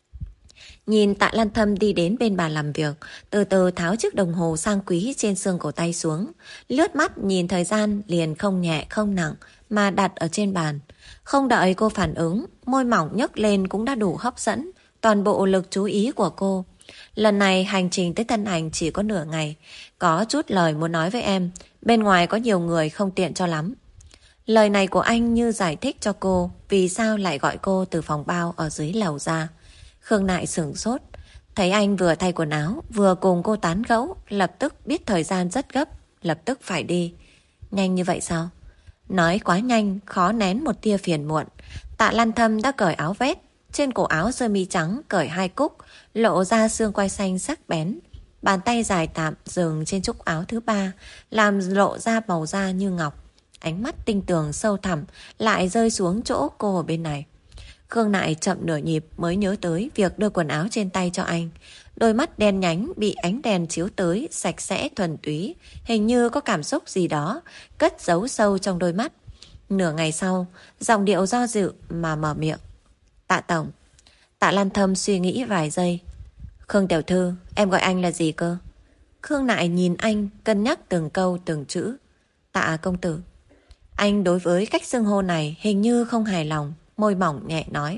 Nhìn Tạ Lan Thâm đi đến bên bàn làm việc, từ từ tháo chiếc đồng hồ sang quý trên xương cổ tay xuống, lướt mắt nhìn thời gian liền không nhẹ không nặng mà đặt ở trên bàn. Không đợi cô phản ứng, môi mỏng nhấc lên cũng đã đủ hấp dẫn toàn bộ lực chú ý của cô. Lần này hành trình tới Tân Hành chỉ có nửa ngày, có chút lời muốn nói với em, bên ngoài có nhiều người không tiện cho lắm. Lời này của anh như giải thích cho cô vì sao lại gọi cô từ phòng bao ở dưới lầu ra. Khương Nại sửng sốt, thấy anh vừa thay quần áo vừa cùng cô tán gẫu, lập tức biết thời gian rất gấp, lập tức phải đi. Nhanh như vậy sao? Nói quá nhanh, khó nén một tia phiền muộn. Tạ Lan Thâm đã cởi áo vest, trên cổ áo sơ mi trắng cởi hai cúc, lộ ra xương quai xanh sắc bén. Bàn tay dài tạm dừng trên cúc áo thứ ba, làm lộ ra màu da như ngọc. Ánh mắt tinh tường sâu thẳm lại rơi xuống chỗ cô ở bên này. Khương Nại chậm nửa nhịp mới nhớ tới việc đưa quần áo trên tay cho anh. Đôi mắt đen nhánh bị ánh đèn chiếu tới, sạch sẽ thuần túy, hình như có cảm xúc gì đó cất giấu sâu trong đôi mắt. Nửa ngày sau, giọng điệu do dự mà mở miệng: Tạ tổng. Tạ Lan Thâm suy nghĩ vài giây. Khương tiểu thư, em gọi anh là gì cơ? Khương Nại nhìn anh, cân nhắc từng câu từng chữ. Tạ công tử. Anh đối với cách xưng hô này hình như không hài lòng, môi mỏng nhẹ nói: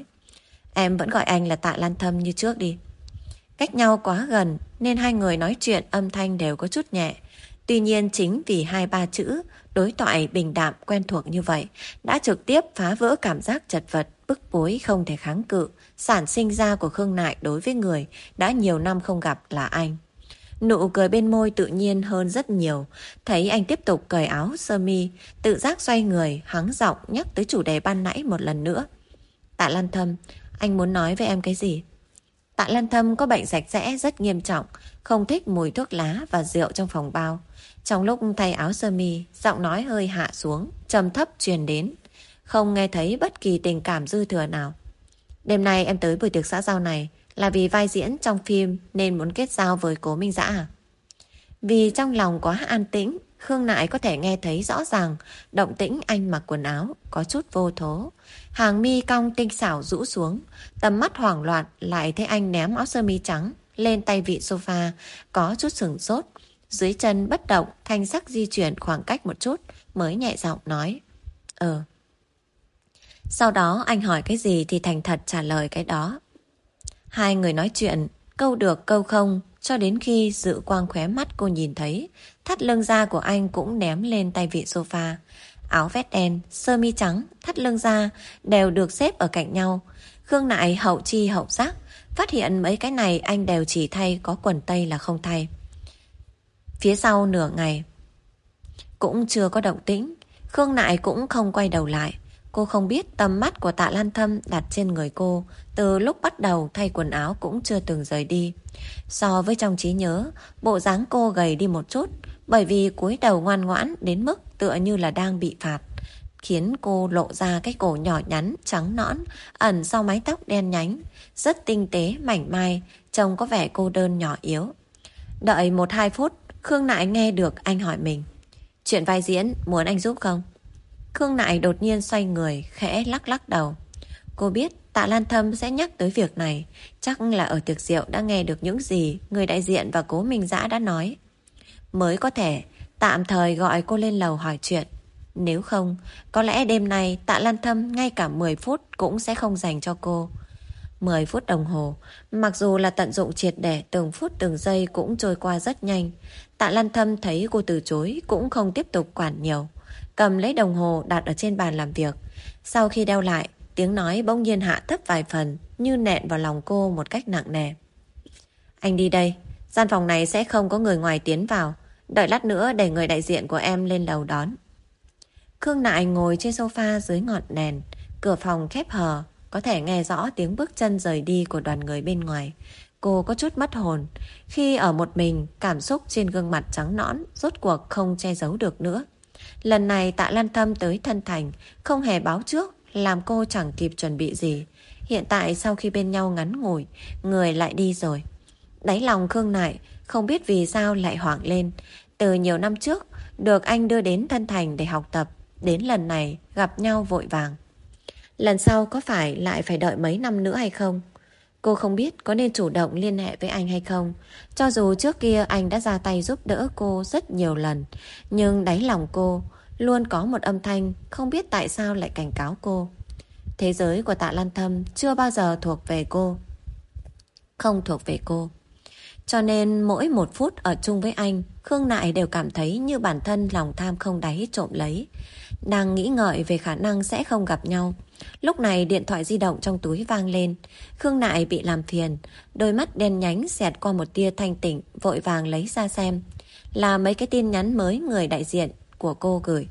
em vẫn gọi anh là Tạ Lan Thâm như trước đi. Cách nhau quá gần nên hai người nói chuyện âm thanh đều có chút nhẹ. Tuy nhiên chính vì hai ba chữ đối thoại bình đạm quen thuộc như vậy đã trực tiếp phá vỡ cảm giác chật vật, bức bối không thể kháng cự sản sinh ra của Khương Nại đối với người đã nhiều năm không gặp là anh. Nụ cười bên môi tự nhiên hơn rất nhiều. Thấy anh tiếp tục cởi áo sơ mi, tự giác xoay người, hắng giọng nhắc tới chủ đề ban nãy một lần nữa. Tạ Lan Thâm, anh muốn nói với em cái gì? Tạ Lan Thâm có bệnh sạch sẽ rất nghiêm trọng, không thích mùi thuốc lá và rượu trong phòng bao. Trong lúc thay áo sơ mi, giọng nói hơi hạ xuống, trầm thấp truyền đến, không nghe thấy bất kỳ tình cảm dư thừa nào. Đêm nay em tới buổi tiệc xã giao này là vì vai diễn trong phim nên muốn kết giao với Cố Minh Dã à? Vì trong lòng quá an tĩnh, Khương Nại có thể nghe thấy rõ ràng động tĩnh anh mặc quần áo có chút vô thố. Hàng mi cong tinh xảo rũ xuống, tầm mắt hoảng loạn lại thấy anh ném áo sơ mi trắng lên tay vị sofa, có chút sửng sốt. Dưới chân bất động, thanh sắc di chuyển khoảng cách một chút mới nhẹ giọng nói: Ờ. Sau đó anh hỏi cái gì thì thành thật trả lời cái đó. Hai người nói chuyện, câu được câu không, cho đến khi dự quang khóe mắt cô nhìn thấy thắt lưng da của anh cũng ném lên tay vị sofa. Áo vest đen, sơ mi trắng, thắt lưng da đều được xếp ở cạnh nhau. Khương Nại hậu chi hậu giác, phát hiện mấy cái này anh đều chỉ thay có quần tây là không thay. Phía sau nửa ngày cũng chưa có động tĩnh, Khương Nại cũng không quay đầu lại. Cô không biết tầm mắt của Tạ Lan Thâm đặt trên người cô từ lúc bắt đầu thay quần áo cũng chưa từng rời đi. So với trong trí nhớ, bộ dáng cô gầy đi một chút, bởi vì cúi đầu ngoan ngoãn đến mức tựa như là đang bị phạt, khiến cô lộ ra cái cổ nhỏ nhắn, trắng nõn, ẩn sau mái tóc đen nhánh, rất tinh tế, mảnh mai, trông có vẻ cô đơn nhỏ yếu. Đợi một hai phút, Khương Nại nghe được anh hỏi mình: chuyện vai diễn muốn anh giúp không? Khương Nại đột nhiên xoay người, khẽ lắc lắc đầu. Cô biết Tạ Lan Thâm sẽ nhắc tới việc này, chắc là ở tiệc rượu đã nghe được những gì người đại diện và Cố Minh Dã đã nói. Mới có thể tạm thời gọi cô lên lầu hỏi chuyện. Nếu không, có lẽ đêm nay Tạ Lan Thâm ngay cả mười phút cũng sẽ không dành cho cô. mười phút đồng hồ, mặc dù là tận dụng triệt để, từng phút từng giây cũng trôi qua rất nhanh. Tạ Lan Thâm thấy cô từ chối cũng không tiếp tục quản nhiều, cầm lấy đồng hồ đặt ở trên bàn làm việc. Sau khi đeo lại, tiếng nói bỗng nhiên hạ thấp vài phần, như nện vào lòng cô một cách nặng nề. Anh đi đây, gian phòng này sẽ không có người ngoài tiến vào, đợi lát nữa để người đại diện của em lên lầu đón. Khương Nại ngồi trên sofa dưới ngọn đèn, cửa phòng khép hờ, có thể nghe rõ tiếng bước chân rời đi của đoàn người bên ngoài. Cô có chút mất hồn. Khi ở một mình, cảm xúc trên gương mặt trắng nõn rốt cuộc không che giấu được nữa. Lần này Tạ Lan Thâm tới Thân Thành, không hề báo trước, làm cô chẳng kịp chuẩn bị gì. Hiện tại sau khi bên nhau ngắn ngủi, người lại đi rồi. Đáy lòng Khương Nại không biết vì sao lại hoảng lên. Từ nhiều năm trước, được anh đưa đến Thân Thành để học tập, đến lần này gặp nhau vội vàng. Lần sau có phải lại phải đợi mấy năm nữa hay không? Cô không biết có nên chủ động liên hệ với anh hay không. Cho dù trước kia anh đã ra tay giúp đỡ cô rất nhiều lần, nhưng đáy lòng cô luôn có một âm thanh không biết tại sao lại cảnh cáo cô. Thế giới của Tạ Lan Thâm chưa bao giờ thuộc về cô. Không thuộc về cô. Cho nên mỗi một phút ở chung với anh, Khương Nại đều cảm thấy như bản thân lòng tham không đáy trộm lấy. Đang nghĩ ngợi về khả năng sẽ không gặp nhau. Lúc này điện thoại di động trong túi vang lên. Khương Nại bị làm phiền, đôi mắt đen nhánh xẹt qua một tia thanh tỉnh, vội vàng lấy ra xem. Là mấy cái tin nhắn mới người đại diện của cô gửi.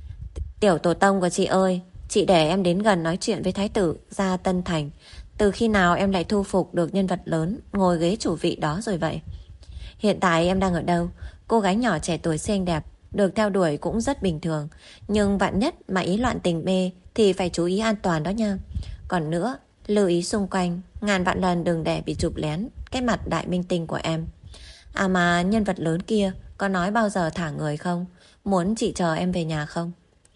Tiểu tổ tông của chị ơi, chị để em đến gần nói chuyện với thái tử ra Tân Thành. Từ khi nào em lại thu phục được nhân vật lớn ngồi ghế chủ vị đó rồi vậy? Hiện tại em đang ở đâu? Cô gái nhỏ trẻ tuổi xinh đẹp được theo đuổi cũng rất bình thường, nhưng vạn nhất mà ý loạn tình mê thì phải chú ý an toàn đó nha. Còn nữa, lưu ý xung quanh, ngàn vạn lần đừng để bị chụp lén cái mặt đại minh tinh của em. À mà nhân vật lớn kia có nói bao giờ thả người không? Muốn chị chờ em về nhà không?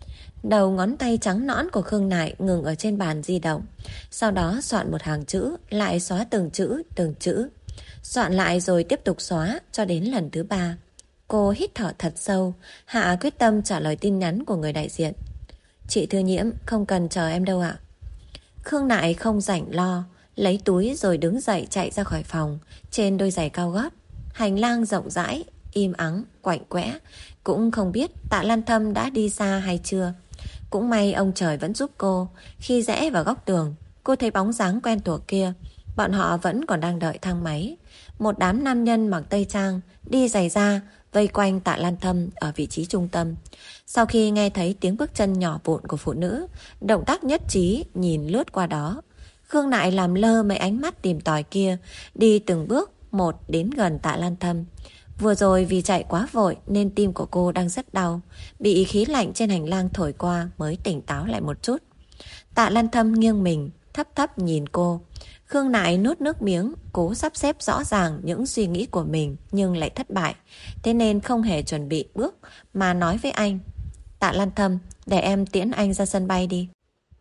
Đầu ngón tay trắng nõn của Khương Nại ngừng ở trên bàn di động. Sau đó soạn một hàng chữ, lại xóa từng chữ, từng chữ. Soạn lại rồi tiếp tục xóa cho đến lần thứ ba. Cô hít thở thật sâu, hạ quyết tâm trả lời tin nhắn của người đại diện. Chị Thư Nhiễm, không cần chờ em đâu ạ. Khương Nại không rảnh lo, lấy túi rồi đứng dậy chạy ra khỏi phòng, trên đôi giày cao gót. Hành lang rộng rãi, im ắng, quạnh quẽ. Cũng không biết Tạ Lan Thâm đã đi xa hay chưa. Cũng may ông trời vẫn giúp cô. Khi rẽ vào góc tường, cô thấy bóng dáng quen thuộc kia. Bọn họ vẫn còn đang đợi thang máy. Một đám nam nhân mặc tây trang, đi giày da, vây quanh Tạ Lan Thâm ở vị trí trung tâm. Sau khi nghe thấy tiếng bước chân nhỏ vụn của phụ nữ, động tác nhất trí nhìn lướt qua đó. Khương Nại làm lơ mấy ánh mắt tìm tòi kia, đi từng bước một đến gần Tạ Lan Thâm. Vừa rồi vì chạy quá vội nên tim của cô đang rất đau, bị khí lạnh trên hành lang thổi qua mới tỉnh táo lại một chút. Tạ Lan Thâm nghiêng mình, thấp thấp nhìn cô. Khương Nại nuốt nước miếng, cố sắp xếp rõ ràng những suy nghĩ của mình nhưng lại thất bại. Thế nên không hề chuẩn bị bước mà nói với anh. Tạ Lan Thâm, để em tiễn anh ra sân bay đi.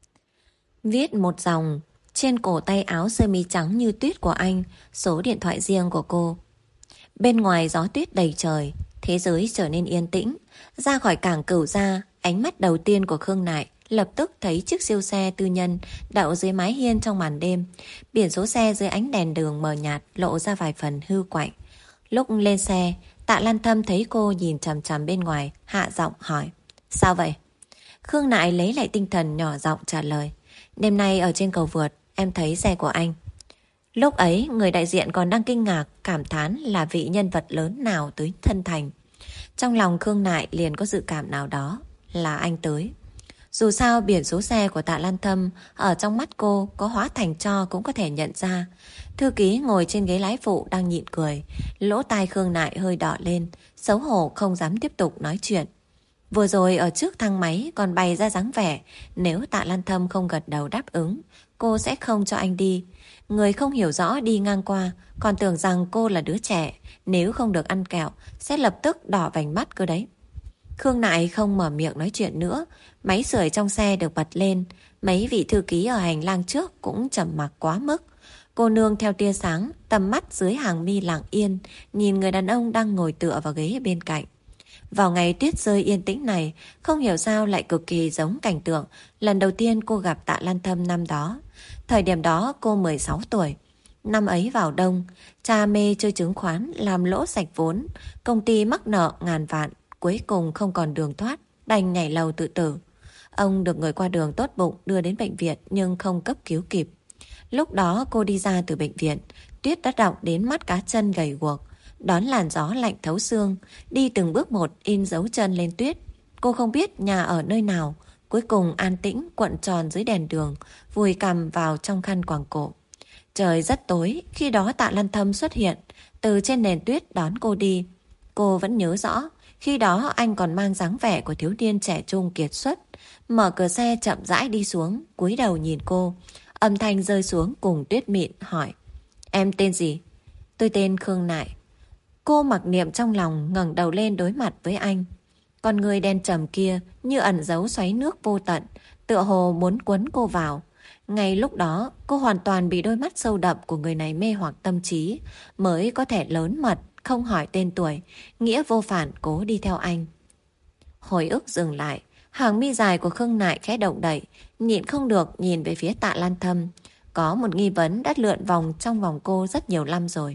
Viết một dòng trên cổ tay áo sơ mi trắng như tuyết của anh, số điện thoại riêng của cô. Bên ngoài gió tuyết đầy trời, thế giới trở nên yên tĩnh. Ra khỏi cảng Cửu Gia, ánh mắt đầu tiên của Khương Nại lập tức thấy chiếc siêu xe tư nhân đậu dưới mái hiên trong màn đêm. Biển số xe dưới ánh đèn đường mờ nhạt lộ ra vài phần hư quạnh. Lúc lên xe, Tạ Lan Thâm thấy cô nhìn chằm chằm bên ngoài, hạ giọng hỏi. Sao vậy? Khương Nại lấy lại tinh thần nhỏ giọng trả lời. Đêm nay ở trên cầu vượt, em thấy xe của anh. Lúc ấy, người đại diện còn đang kinh ngạc, cảm thán là vị nhân vật lớn nào tới Thân Thành. Trong lòng Khương Nại liền có dự cảm nào đó là anh tới. Dù sao biển số xe của Tạ Lan Thâm ở trong mắt cô có hóa thành tro cũng có thể nhận ra. Thư ký ngồi trên ghế lái phụ đang nhịn cười. Lỗ tai Khương Nại hơi đỏ lên, xấu hổ không dám tiếp tục nói chuyện. Vừa rồi ở trước thang máy còn bày ra dáng vẻ nếu Tạ Lan Thâm không gật đầu đáp ứng, cô sẽ không cho anh đi. Người không hiểu rõ đi ngang qua còn tưởng rằng cô là đứa trẻ, nếu không được ăn kẹo sẽ lập tức đỏ vành mắt cơ đấy. Khương Nại không mở miệng nói chuyện nữa. Máy sưởi trong xe được bật lên. Mấy vị thư ký ở hành lang trước cũng trầm mặc quá mức. Cô nương theo tia sáng, tầm mắt dưới hàng mi lặng yên, nhìn người đàn ông đang ngồi tựa vào ghế bên cạnh. Vào ngày tuyết rơi yên tĩnh này, không hiểu sao lại cực kỳ giống cảnh tượng lần đầu tiên cô gặp Tạ Lan Thâm năm đó. Thời điểm đó cô mười sáu tuổi. Năm ấy vào đông, cha mê chơi chứng khoán làm lỗ sạch vốn, công ty mắc nợ ngàn vạn, cuối cùng không còn đường thoát, đành nhảy lầu tự tử. Ông được người qua đường tốt bụng đưa đến bệnh viện nhưng không cấp cứu kịp. Lúc đó cô đi ra từ bệnh viện, tuyết đã đọng đến mắt cá chân gầy guộc, đón làn gió lạnh thấu xương, đi từng bước một in dấu chân lên tuyết. Cô không biết nhà ở nơi nào, cuối cùng an tĩnh cuộn tròn dưới đèn đường, vùi cằm vào trong khăn quàng cổ. Trời rất tối, khi đó Tạ Lan Thâm xuất hiện, từ trên nền tuyết đón cô đi. Cô vẫn nhớ rõ, khi đó anh còn mang dáng vẻ của thiếu niên trẻ trung kiệt xuất, mở cửa xe chậm rãi đi xuống, cúi đầu nhìn cô. Âm thanh rơi xuống cùng tuyết mịn hỏi: Em tên gì? Tôi tên Khương Nại. Cô mặc niệm trong lòng, ngẩng đầu lên đối mặt với anh. Con người đen trầm kia như ẩn giấu xoáy nước vô tận, tựa hồ muốn cuốn cô vào. Ngay lúc đó cô hoàn toàn bị đôi mắt sâu đậm của người này mê hoặc tâm trí, mới có thể lớn mật không hỏi tên tuổi, nghĩa vô phản cố đi theo anh. Hồi ức dừng lại, hàng mi dài của Khương Nại khẽ động đậy, nhịn không được nhìn về phía Tạ Lan Thâm. Có một nghi vấn đã lượn vòng trong vòng cô rất nhiều năm rồi.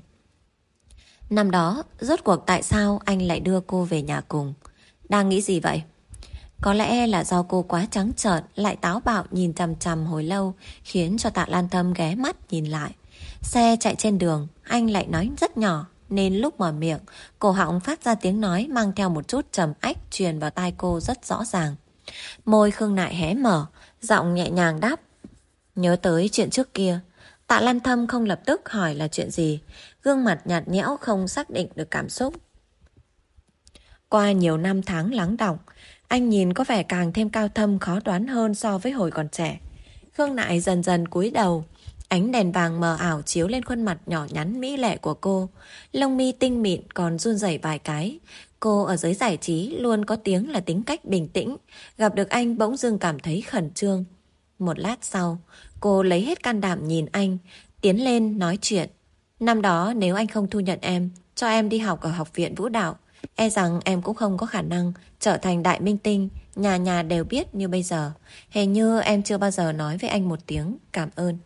Năm đó, rốt cuộc tại sao anh lại đưa cô về nhà cùng? Đang nghĩ gì vậy? Có lẽ là do cô quá trắng trợn, lại táo bạo nhìn chằm chằm hồi lâu, khiến cho Tạ Lan Thâm ghé mắt nhìn lại. Xe chạy trên đường, anh lại nói rất nhỏ, nên lúc mở miệng, cổ họng phát ra tiếng nói mang theo một chút trầm ách truyền vào tai cô rất rõ ràng. Môi Khương Nại hé mở, giọng nhẹ nhàng đáp: Nhớ tới chuyện trước kia. Tạ Lan Thâm không lập tức hỏi là chuyện gì, gương mặt nhạt nhẽo không xác định được cảm xúc. Qua nhiều năm tháng lắng đọng, anh nhìn có vẻ càng thêm cao thâm khó đoán hơn so với hồi còn trẻ. Khương Nại dần dần cúi đầu, ánh đèn vàng mờ ảo chiếu lên khuôn mặt nhỏ nhắn mỹ lệ của cô, lông mi tinh mịn còn run rẩy vài cái. Cô ở giới giải trí luôn có tiếng là tính cách bình tĩnh, gặp được anh bỗng dưng cảm thấy khẩn trương. Một lát sau, cô lấy hết can đảm nhìn anh, tiến lên nói chuyện. Năm đó nếu anh không thu nhận em, cho em đi học ở học viện vũ đạo, e rằng em cũng không có khả năng trở thành đại minh tinh, nhà nhà đều biết như bây giờ. Hình như em chưa bao giờ nói với anh một tiếng cảm ơn.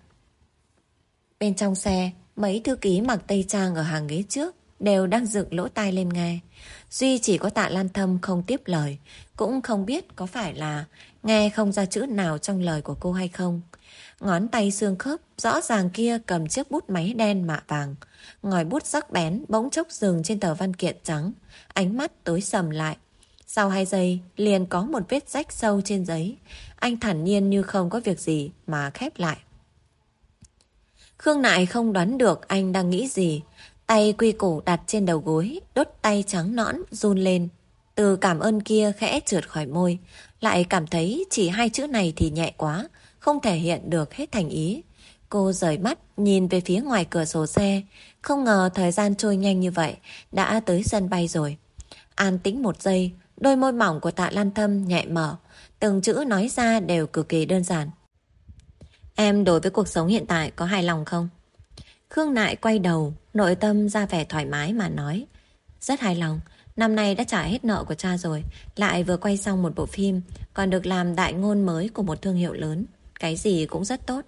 Bên trong xe, mấy thư ký mặc tây trang ở hàng ghế trước đều đang dựng lỗ tai lên nghe. Duy chỉ có Tạ Lan Thâm không tiếp lời, cũng không biết có phải là nghe không ra chữ nào trong lời của cô hay không. Ngón tay xương khớp rõ ràng kia cầm chiếc bút máy đen mạ vàng, ngòi bút sắc bén bỗng chốc dừng trên tờ văn kiện trắng, ánh mắt tối sầm lại. Sau hai giây liền có một vết rách sâu trên giấy. Anh thản nhiên như không có việc gì mà khép lại. Khương Nại không đoán được anh đang nghĩ gì. Tay quy củ đặt trên đầu gối, đốt tay trắng nõn run lên. Từ cảm ơn kia khẽ trượt khỏi môi, lại cảm thấy chỉ hai chữ này thì nhẹ quá, không thể hiện được hết thành ý. Cô rời mắt nhìn về phía ngoài cửa sổ xe, không ngờ thời gian trôi nhanh như vậy, đã tới sân bay rồi. An tĩnh một giây, đôi môi mỏng của Tạ Lan Thâm nhẹ mở, từng chữ nói ra đều cực kỳ đơn giản. Em đối với cuộc sống hiện tại có hài lòng không? Khương Nại quay đầu, nội tâm ra vẻ thoải mái mà nói. Rất hài lòng, năm nay đã trả hết nợ của cha rồi, lại vừa quay xong một bộ phim, còn được làm đại ngôn mới của một thương hiệu lớn. Cái gì cũng rất tốt.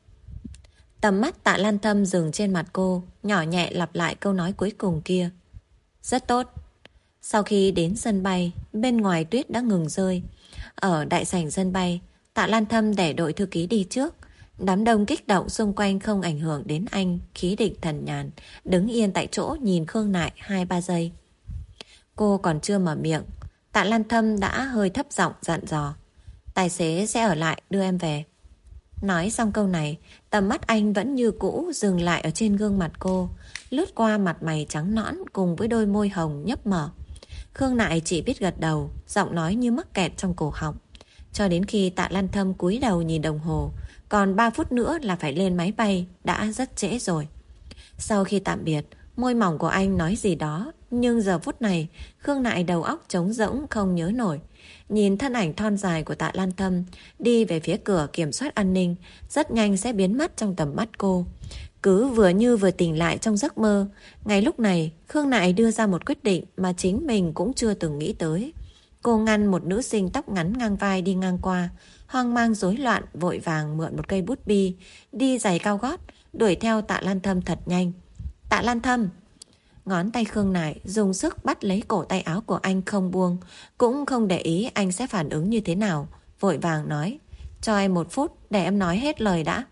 Tầm mắt Tạ Lan Thâm dừng trên mặt cô, nhỏ nhẹ lặp lại câu nói cuối cùng kia. Rất tốt. Sau khi đến sân bay, bên ngoài tuyết đã ngừng rơi. Ở đại sảnh sân bay, Tạ Lan Thâm để đội thư ký đi trước. Đám đông kích động xung quanh không ảnh hưởng đến anh, khí định thần nhàn, đứng yên tại chỗ nhìn Khương Nại hai ba giây. Cô còn chưa mở miệng, Tạ Lan Thâm đã hơi thấp giọng dặn dò. Tài xế sẽ ở lại đưa em về. Nói xong câu này, tầm mắt anh vẫn như cũ dừng lại ở trên gương mặt cô, lướt qua mặt mày trắng nõn cùng với đôi môi hồng nhấp mở. Khương Nại chỉ biết gật đầu, giọng nói như mắc kẹt trong cổ họng. Cho đến khi Tạ Lan Thâm cúi đầu nhìn đồng hồ, còn ba phút nữa là phải lên máy bay, đã rất trễ rồi. Sau khi tạm biệt, môi mỏng của anh nói gì đó, nhưng giờ phút này Khương Nại đầu óc trống rỗng không nhớ nổi. Nhìn thân ảnh thon dài của Tạ Lan Thâm đi về phía cửa kiểm soát an ninh, rất nhanh sẽ biến mất trong tầm mắt cô. Cứ vừa như vừa tỉnh lại trong giấc mơ. Ngay lúc này, Khương Nại đưa ra một quyết định mà chính mình cũng chưa từng nghĩ tới. Cô ngăn một nữ sinh tóc ngắn ngang vai đi ngang qua, hoang mang rối loạn vội vàng mượn một cây bút bi, đi giày cao gót, đuổi theo Tạ Lan Thâm thật nhanh. Tạ Lan Thâm! Ngón tay Khương Nại dùng sức bắt lấy cổ tay áo của anh không buông, cũng không để ý anh sẽ phản ứng như thế nào, vội vàng nói, cho em một phút để em nói hết lời đã.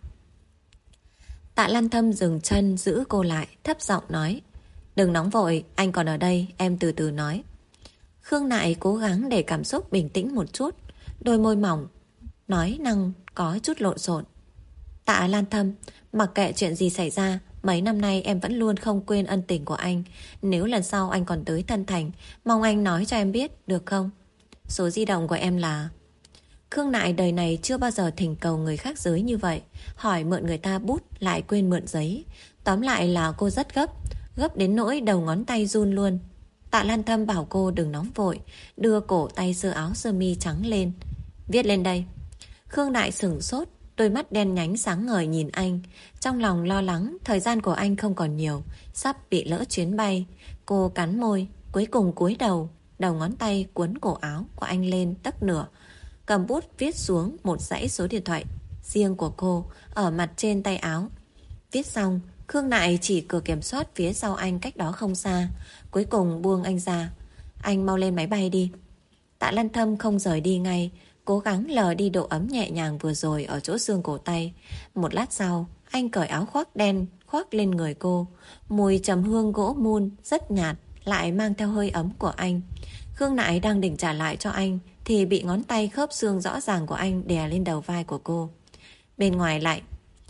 Tạ Lan Thâm dừng chân giữ cô lại, thấp giọng nói, đừng nóng vội, anh còn ở đây, em từ từ nói. Khương Nại cố gắng để cảm xúc bình tĩnh một chút, đôi môi mỏng nói năng có chút lộn xộn. Tạ Lan Thâm, mặc kệ chuyện gì xảy ra, mấy năm nay em vẫn luôn không quên ân tình của anh. Nếu lần sau anh còn tới Tân Thành, mong anh nói cho em biết, được không? Số di động của em là... Khương Nại đời này chưa bao giờ thỉnh cầu người khác giới như vậy. Hỏi mượn người ta bút lại quên mượn giấy. Tóm lại là cô rất gấp, gấp đến nỗi đầu ngón tay run luôn. Tạ Lan Thâm bảo cô đừng nóng vội, đưa cổ tay sơ áo sơ mi trắng lên. Viết lên đây. Khương Nại sửng sốt, đôi mắt đen nhánh sáng ngời nhìn anh. Trong lòng lo lắng, thời gian của anh không còn nhiều, sắp bị lỡ chuyến bay. Cô cắn môi, cuối cùng cúi đầu, đầu ngón tay cuốn cổ áo của anh lên tấc nửa, cầm bút viết xuống một dãy số điện thoại riêng của cô ở mặt trên tay áo. Viết xong, Khương Nại chỉ cửa kiểm soát phía sau anh cách đó không xa, cuối cùng buông anh ra. Anh mau lên máy bay đi. Tạ Lan Thâm không rời đi ngay, cố gắng lờ đi độ ấm nhẹ nhàng vừa rồi ở chỗ xương cổ tay. Một lát sau, anh cởi áo khoác đen khoác lên người cô. Mùi trầm hương gỗ mun rất nhạt, lại mang theo hơi ấm của anh. Khương Nại đang định trả lại cho anh thì bị ngón tay khớp xương rõ ràng của anh đè lên đầu vai của cô. Bên ngoài lại.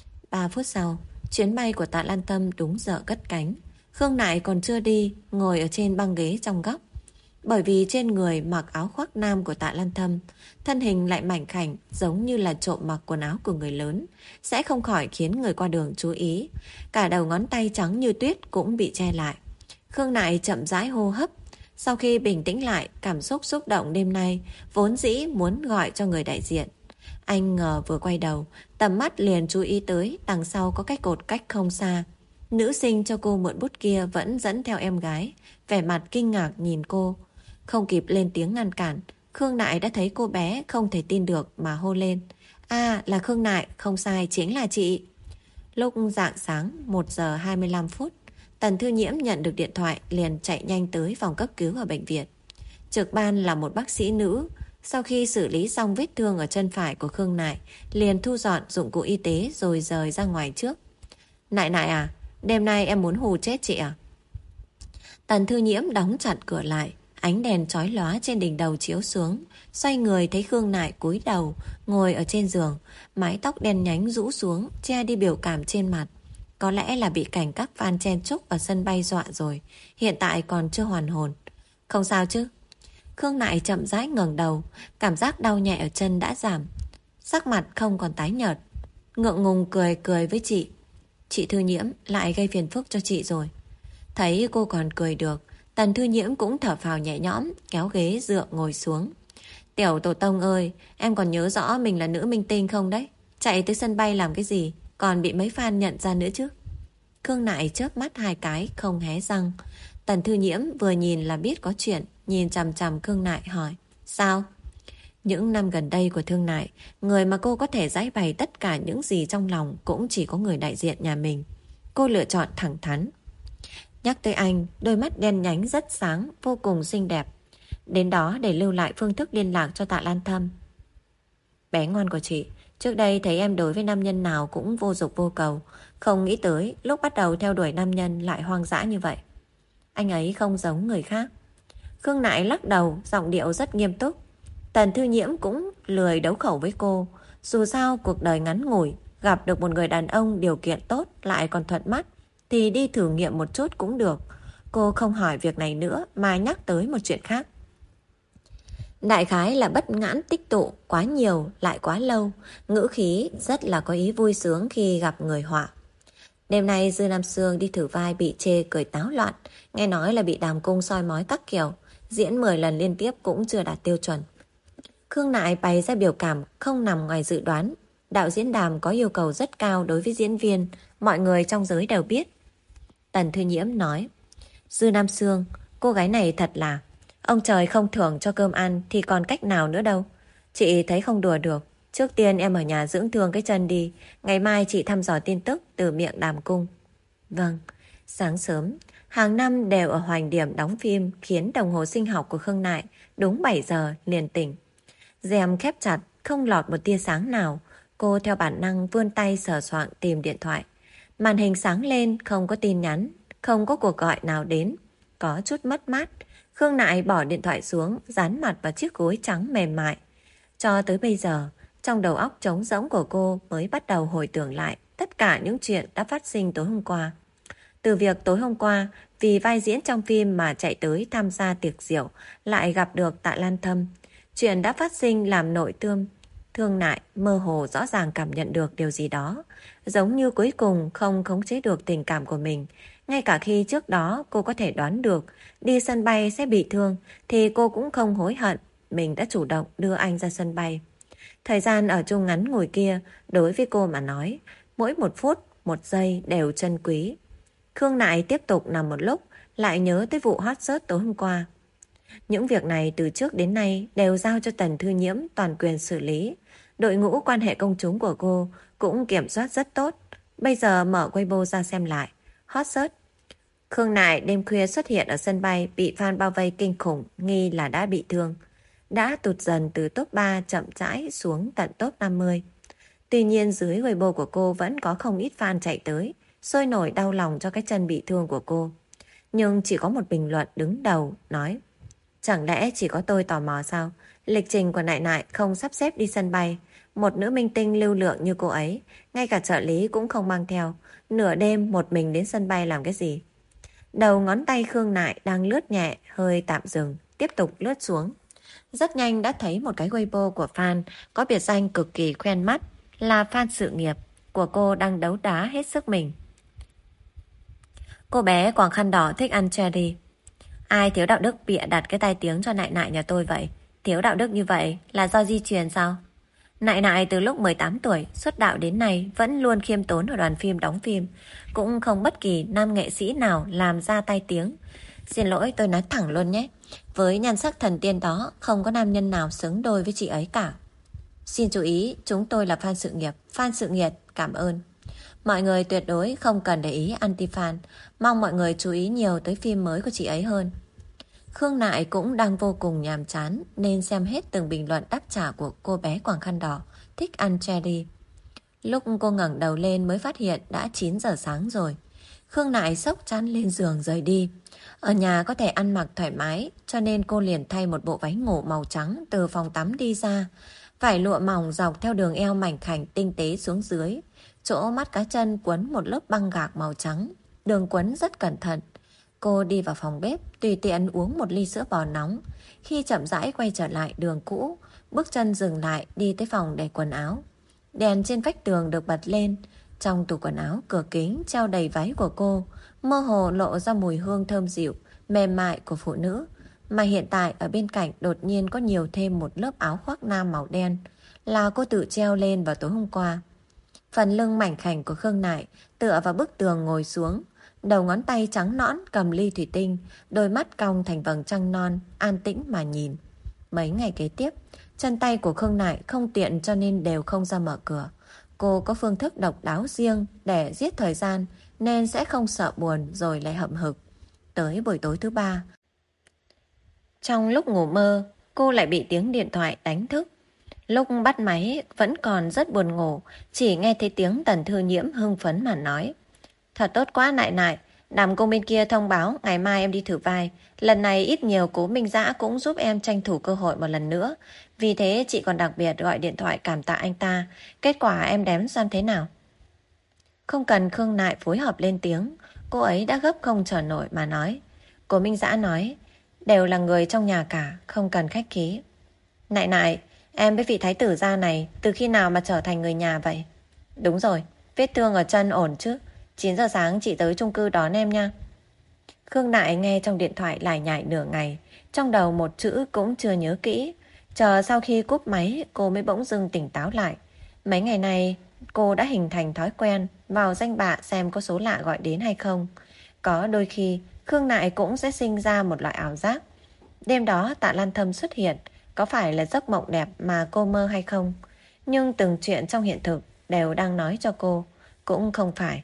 Ba phút sau, chuyến bay của Tạ Lan Thâm đúng giờ cất cánh. Khương Nại còn chưa đi, ngồi ở trên băng ghế trong góc. Bởi vì trên người mặc áo khoác nam của Tạ Lan Thâm, thân hình lại mảnh khảnh giống như là trộm mặc quần áo của người lớn, sẽ không khỏi khiến người qua đường chú ý. Cả đầu ngón tay trắng như tuyết cũng bị che lại. Khương Nại chậm rãi hô hấp. Sau khi bình tĩnh lại, cảm xúc xúc động đêm nay vốn dĩ muốn gọi cho người đại diện. Anh ngờ vừa quay đầu, tầm mắt liền chú ý tới đằng sau có cái cột cách không xa. Nữ sinh cho cô mượn bút kia vẫn dẫn theo em gái, vẻ mặt kinh ngạc nhìn cô. Không kịp lên tiếng ngăn cản, Khương Nại đã thấy cô bé không thể tin được mà hô lên. À, là Khương Nại, không sai, chính là chị. Lúc rạng sáng một giờ hai mươi lăm phút, Tần Thư Nhiễm nhận được điện thoại liền chạy nhanh tới phòng cấp cứu ở bệnh viện. Trực ban là một bác sĩ nữ. Sau khi xử lý xong vết thương ở chân phải của Khương Nại, liền thu dọn dụng cụ y tế rồi rời ra ngoài trước. Nại Nại à, đêm nay em muốn hù chết chị à? Tần Thư Nhiễm đóng chặt cửa lại, ánh đèn chói lóa trên đỉnh đầu chiếu xuống, xoay người thấy Khương Nại cúi đầu ngồi ở trên giường, mái tóc đen nhánh rũ xuống che đi biểu cảm trên mặt. Có lẽ là bị cảnh các fan chen chúc ở sân bay dọa rồi, hiện tại còn chưa hoàn hồn. Không sao chứ? Khương Nại chậm rãi ngẩng đầu, cảm giác đau nhẹ ở chân đã giảm, sắc mặt không còn tái nhợt, ngượng ngùng cười cười với chị. Chị Thư Nhiễm lại gây phiền phức cho chị rồi. Thấy cô còn cười được, Tần Thư Nhiễm cũng thở phào nhẹ nhõm, kéo ghế dựa ngồi xuống. Tiểu tổ tông ơi, em còn nhớ rõ mình là nữ minh tinh không đấy? Chạy tới sân bay làm cái gì, còn bị mấy fan nhận ra nữa chứ? Khương Nại chớp mắt hai cái, không hé răng. Tần Thư Nhiễm vừa nhìn là biết có chuyện, nhìn chằm chằm Khương Nại hỏi. Sao? Những năm gần đây của Thương Nại, người mà cô có thể giải bày tất cả những gì trong lòng cũng chỉ có người đại diện nhà mình. Cô lựa chọn thẳng thắn. Nhắc tới anh, đôi mắt đen nhánh rất sáng, vô cùng xinh đẹp. Đến đó để lưu lại phương thức liên lạc cho Tạ Lan Thâm. Bé ngoan của chị, trước đây thấy em đối với nam nhân nào cũng vô dục vô cầu, không nghĩ tới lúc bắt đầu theo đuổi nam nhân lại hoang dã như vậy. Anh ấy không giống người khác. Khương Nại lắc đầu, giọng điệu rất nghiêm túc. Tần Thư Nhiễm cũng lười đấu khẩu với cô. Dù sao cuộc đời ngắn ngủi, gặp được một người đàn ông điều kiện tốt lại còn thuận mắt thì đi thử nghiệm một chút cũng được. Cô không hỏi việc này nữa mà nhắc tới một chuyện khác. Đại khái là bất mãn tích tụ quá nhiều lại quá lâu, ngữ khí rất là có ý vui sướng khi gặp người họa. Đêm nay Dư Nam Sương đi thử vai bị chê cười táo loạn, nghe nói là bị Đàm Cung soi mói các kiểu, diễn mười lần liên tiếp cũng chưa đạt tiêu chuẩn. Khương Nại bày ra biểu cảm không nằm ngoài dự đoán. Đạo diễn Đàm có yêu cầu rất cao đối với diễn viên, mọi người trong giới đều biết. Tần Thư Nhiễm nói, Dư Nam Sương, cô gái này thật là, ông trời không thưởng cho cơm ăn thì còn cách nào nữa đâu. Chị thấy không đùa được, trước tiên em ở nhà dưỡng thương cái chân đi, ngày mai chị thăm dò tin tức từ miệng Đàm Cung. Vâng. Sáng sớm, hàng năm đều ở Hoành Điểm đóng phim khiến đồng hồ sinh học của Khương Nại đúng bảy giờ liền tỉnh. Rèm khép chặt, không lọt một tia sáng nào. Cô theo bản năng vươn tay sờ soạng tìm điện thoại. Màn hình sáng lên, không có tin nhắn, không có cuộc gọi nào đến. Có chút mất mát. Khương Nại bỏ điện thoại xuống, dán mặt vào chiếc gối trắng mềm mại. Cho tới bây giờ, trong đầu óc trống rỗng của cô mới bắt đầu hồi tưởng lại tất cả những chuyện đã phát sinh tối hôm qua. Từ việc tối hôm qua, vì vai diễn trong phim mà chạy tới tham gia tiệc rượu, lại gặp được Tạ Lan Thâm. Chuyện đã phát sinh làm nội thương. Thương Nại mơ hồ rõ ràng cảm nhận được điều gì đó, giống như cuối cùng không khống chế được tình cảm của mình. Ngay cả khi trước đó cô có thể đoán được đi sân bay sẽ bị thương, thì cô cũng không hối hận mình đã chủ động đưa anh ra sân bay. Thời gian ở chung ngắn ngủi kia, đối với cô mà nói, mỗi một phút, một giây đều trân quý. Khương Nại tiếp tục nằm một lúc, lại nhớ tới vụ hot search tối hôm qua. Những việc này từ trước đến nay đều giao cho Tần Thư Nhiễm toàn quyền xử lý. Đội ngũ quan hệ công chúng của cô cũng kiểm soát rất tốt. Bây giờ mở Weibo ra xem lại. Hot search. Khương Nại đêm khuya xuất hiện ở sân bay, bị fan bao vây kinh khủng, nghi là đã bị thương. Đã tụt dần từ top ba chậm rãi xuống tận top năm mươi. Tuy nhiên dưới Weibo của cô vẫn có không ít fan chạy tới, sôi nổi đau lòng cho cái chân bị thương của cô. Nhưng chỉ có một bình luận đứng đầu nói, chẳng lẽ chỉ có tôi tò mò sao? Lịch trình của Nại Nại không sắp xếp đi sân bay. Một nữ minh tinh lưu lượng như cô ấy, ngay cả trợ lý cũng không mang theo. Nửa đêm một mình đến sân bay làm cái gì? Đầu ngón tay Khương Nại đang lướt nhẹ, hơi tạm dừng, tiếp tục lướt xuống. Rất nhanh đã thấy một cái Weibo của fan có biệt danh cực kỳ quen mắt, là fan sự nghiệp của cô đang đấu đá hết sức mình. Cô bé quàng khăn đỏ thích ăn cherry. Ai thiếu đạo đức bịa đặt cái tai tiếng cho Nại Nại nhà tôi vậy? Thiếu đạo đức như vậy là do di truyền sao? Nại Nại từ lúc mười tám tuổi xuất đạo đến nay vẫn luôn khiêm tốn ở đoàn phim đóng phim, cũng không bất kỳ nam nghệ sĩ nào làm ra tai tiếng. Xin lỗi, tôi nói thẳng luôn nhé, với nhan sắc thần tiên đó không có nam nhân nào xứng đôi với chị ấy cả. Xin chú ý, chúng tôi là fan sự nghiệp. Fan sự nghiệp, cảm ơn. Mọi người tuyệt đối không cần để ý anti-fan. Mong mọi người chú ý nhiều tới phim mới của chị ấy hơn. Khương Nại cũng đang vô cùng nhàm chán nên xem hết từng bình luận đáp trả của cô bé quàng khăn đỏ thích ăn cherry. Lúc cô ngẩng đầu lên mới phát hiện đã chín giờ sáng rồi. Khương Nại xốc chăn lên giường rời đi. Ở nhà có thể ăn mặc thoải mái, cho nên cô liền thay một bộ váy ngủ màu trắng từ phòng tắm đi ra. Vải lụa mỏng dọc theo đường eo mảnh khảnh tinh tế xuống dưới. Chỗ mắt cá chân quấn một lớp băng gạc màu trắng. Đường quấn rất cẩn thận. Cô đi vào phòng bếp, tùy tiện uống một ly sữa bò nóng. Khi chậm rãi quay trở lại đường cũ, bước chân dừng lại đi tới phòng để quần áo. Đèn trên vách tường được bật lên. Trong tủ quần áo cửa kính treo đầy váy của cô, mơ hồ lộ ra mùi hương thơm dịu, mềm mại của phụ nữ. Mà hiện tại ở bên cạnh đột nhiên có nhiều thêm một lớp áo khoác nam màu đen, là cô tự treo lên vào tối hôm qua. Phần lưng mảnh khảnh của Khương Nại tựa vào bức tường ngồi xuống, đầu ngón tay trắng nõn cầm ly thủy tinh, đôi mắt cong thành vầng trăng non, an tĩnh mà nhìn. Mấy ngày kế tiếp, chân tay của Khương Nại không tiện cho nên đều không ra mở cửa. Cô có phương thức độc đáo riêng để giết thời gian nên sẽ không sợ buồn rồi lại hậm hực. Tới buổi tối thứ ba, trong lúc ngủ mơ, cô lại bị tiếng điện thoại đánh thức. Lúc bắt máy vẫn còn rất buồn ngủ, chỉ nghe thấy tiếng Tần Thư Nhiễm hưng phấn mà nói. Thật tốt quá Nại Nại, Đàm Cung bên kia thông báo ngày mai em đi thử vai. Lần này ít nhiều Cố Minh Dã cũng giúp em tranh thủ cơ hội một lần nữa. Vì thế chị còn đặc biệt gọi điện thoại cảm tạ anh ta. Kết quả em đếm xem thế nào. Không cần Khương Nại phối hợp lên tiếng, cô ấy đã gấp không chờ nổi mà nói. Cố Minh Dã nói, đều là người trong nhà cả, không cần khách khí. Nại nại, em với vị thái tử gia này từ khi nào mà trở thành người nhà vậy? Đúng rồi, vết thương ở chân ổn chứ? chín giờ sáng chị tới chung cư đón em nha. Khương Nại nghe trong điện thoại lải nhải nửa ngày, trong đầu một chữ cũng chưa nhớ kỹ. Chờ sau khi cúp máy, cô mới bỗng dưng tỉnh táo lại. Mấy ngày này, cô đã hình thành thói quen vào danh bạ xem có số lạ gọi đến hay không. Có đôi khi, Khương Nại cũng sẽ sinh ra một loại ảo giác. Đêm đó Tạ Lan Thâm xuất hiện, có phải là giấc mộng đẹp mà cô mơ hay không? Nhưng từng chuyện trong hiện thực đều đang nói cho cô, cũng không phải.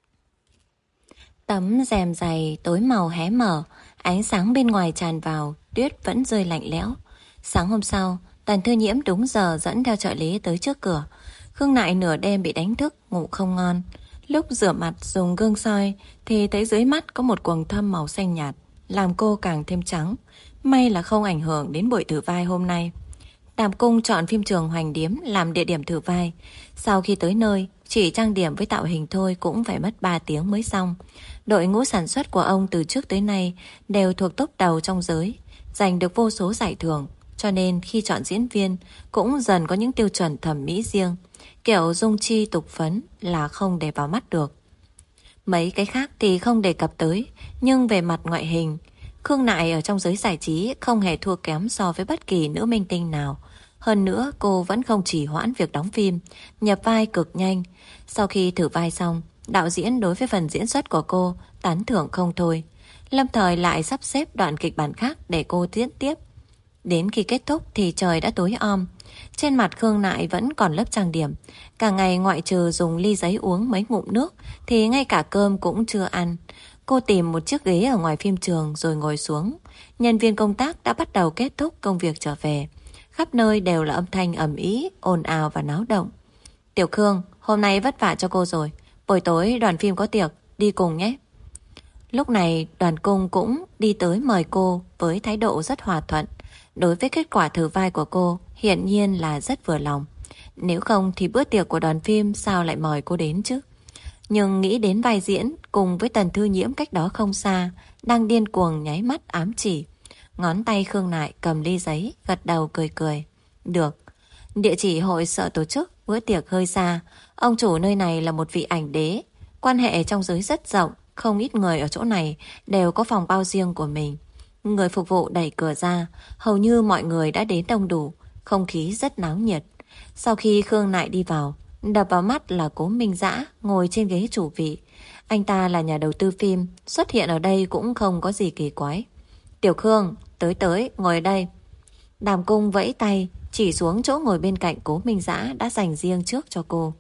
Tấm rèm dày tối màu hé mở, ánh sáng bên ngoài tràn vào, tuyết vẫn rơi lạnh lẽo. Sáng hôm sau, Tần Thư Nhiễm đúng giờ dẫn theo trợ lý tới trước cửa. Khương Nại nửa đêm bị đánh thức, ngủ không ngon. Lúc rửa mặt dùng gương soi thì thấy dưới mắt có một quầng thâm màu xanh nhạt, làm cô càng thêm trắng. May là không ảnh hưởng đến buổi thử vai hôm nay. Đàm Cung chọn phim trường Hoành Điếm làm địa điểm thử vai. Sau khi tới nơi, chỉ trang điểm với tạo hình thôi cũng phải mất ba tiếng mới xong. Đội ngũ sản xuất của ông từ trước tới nay đều thuộc top đầu trong giới, giành được vô số giải thưởng, cho nên khi chọn diễn viên cũng dần có những tiêu chuẩn thẩm mỹ riêng. Kiểu dung chi tục phấn là không để vào mắt được. Mấy cái khác thì không đề cập tới, nhưng về mặt ngoại hình, Khương Nại ở trong giới giải trí không hề thua kém so với bất kỳ nữ minh tinh nào. Hơn nữa cô vẫn không trì hoãn việc đóng phim, nhập vai cực nhanh. Sau khi thử vai xong, đạo diễn đối với phần diễn xuất của cô tán thưởng không thôi. Lâm thời lại sắp xếp đoạn kịch bản khác để cô diễn tiếp. Đến khi kết thúc thì trời đã tối om. Trên mặt Khương Nại vẫn còn lớp trang điểm. Cả ngày ngoại trừ dùng ly giấy uống mấy ngụm nước thì ngay cả cơm cũng chưa ăn. Cô tìm một chiếc ghế ở ngoài phim trường rồi ngồi xuống. Nhân viên công tác đã bắt đầu kết thúc công việc trở về. Khắp nơi đều là âm thanh ầm ĩ, ồn ào và náo động. Tiểu Khương, hôm nay vất vả cho cô rồi. Buổi tối đoàn phim có tiệc, đi cùng nhé. Lúc này Đoàn Cung cũng đi tới mời cô với thái độ rất hòa thuận. Đối với kết quả thử vai của cô, hiển nhiên là rất vừa lòng. Nếu không thì bữa tiệc của đoàn phim sao lại mời cô đến chứ? Nhưng nghĩ đến vai diễn cùng với Tần Thư Nhiễm cách đó không xa, đang điên cuồng nháy mắt ám chỉ. Ngón tay Khương Nại cầm ly giấy, gật đầu cười cười. Được. Địa chỉ hội sợ tổ chức, bữa tiệc hơi xa. Ông chủ nơi này là một vị ảnh đế. Quan hệ trong giới rất rộng, không ít người ở chỗ này đều có phòng bao riêng của mình. Người phục vụ đẩy cửa ra, hầu như mọi người đã đến đông đủ, không khí rất náo nhiệt. Sau khi Khương Nại đi vào, đập vào mắt là Cố Minh Dã ngồi trên ghế chủ vị. Anh ta là nhà đầu tư phim, xuất hiện ở đây cũng không có gì kỳ quái. Tiểu Khương, tới tới, ngồi ở đây. Đàm Cung vẫy tay, chỉ xuống chỗ ngồi bên cạnh Cố Minh Dã đã dành riêng trước cho cô.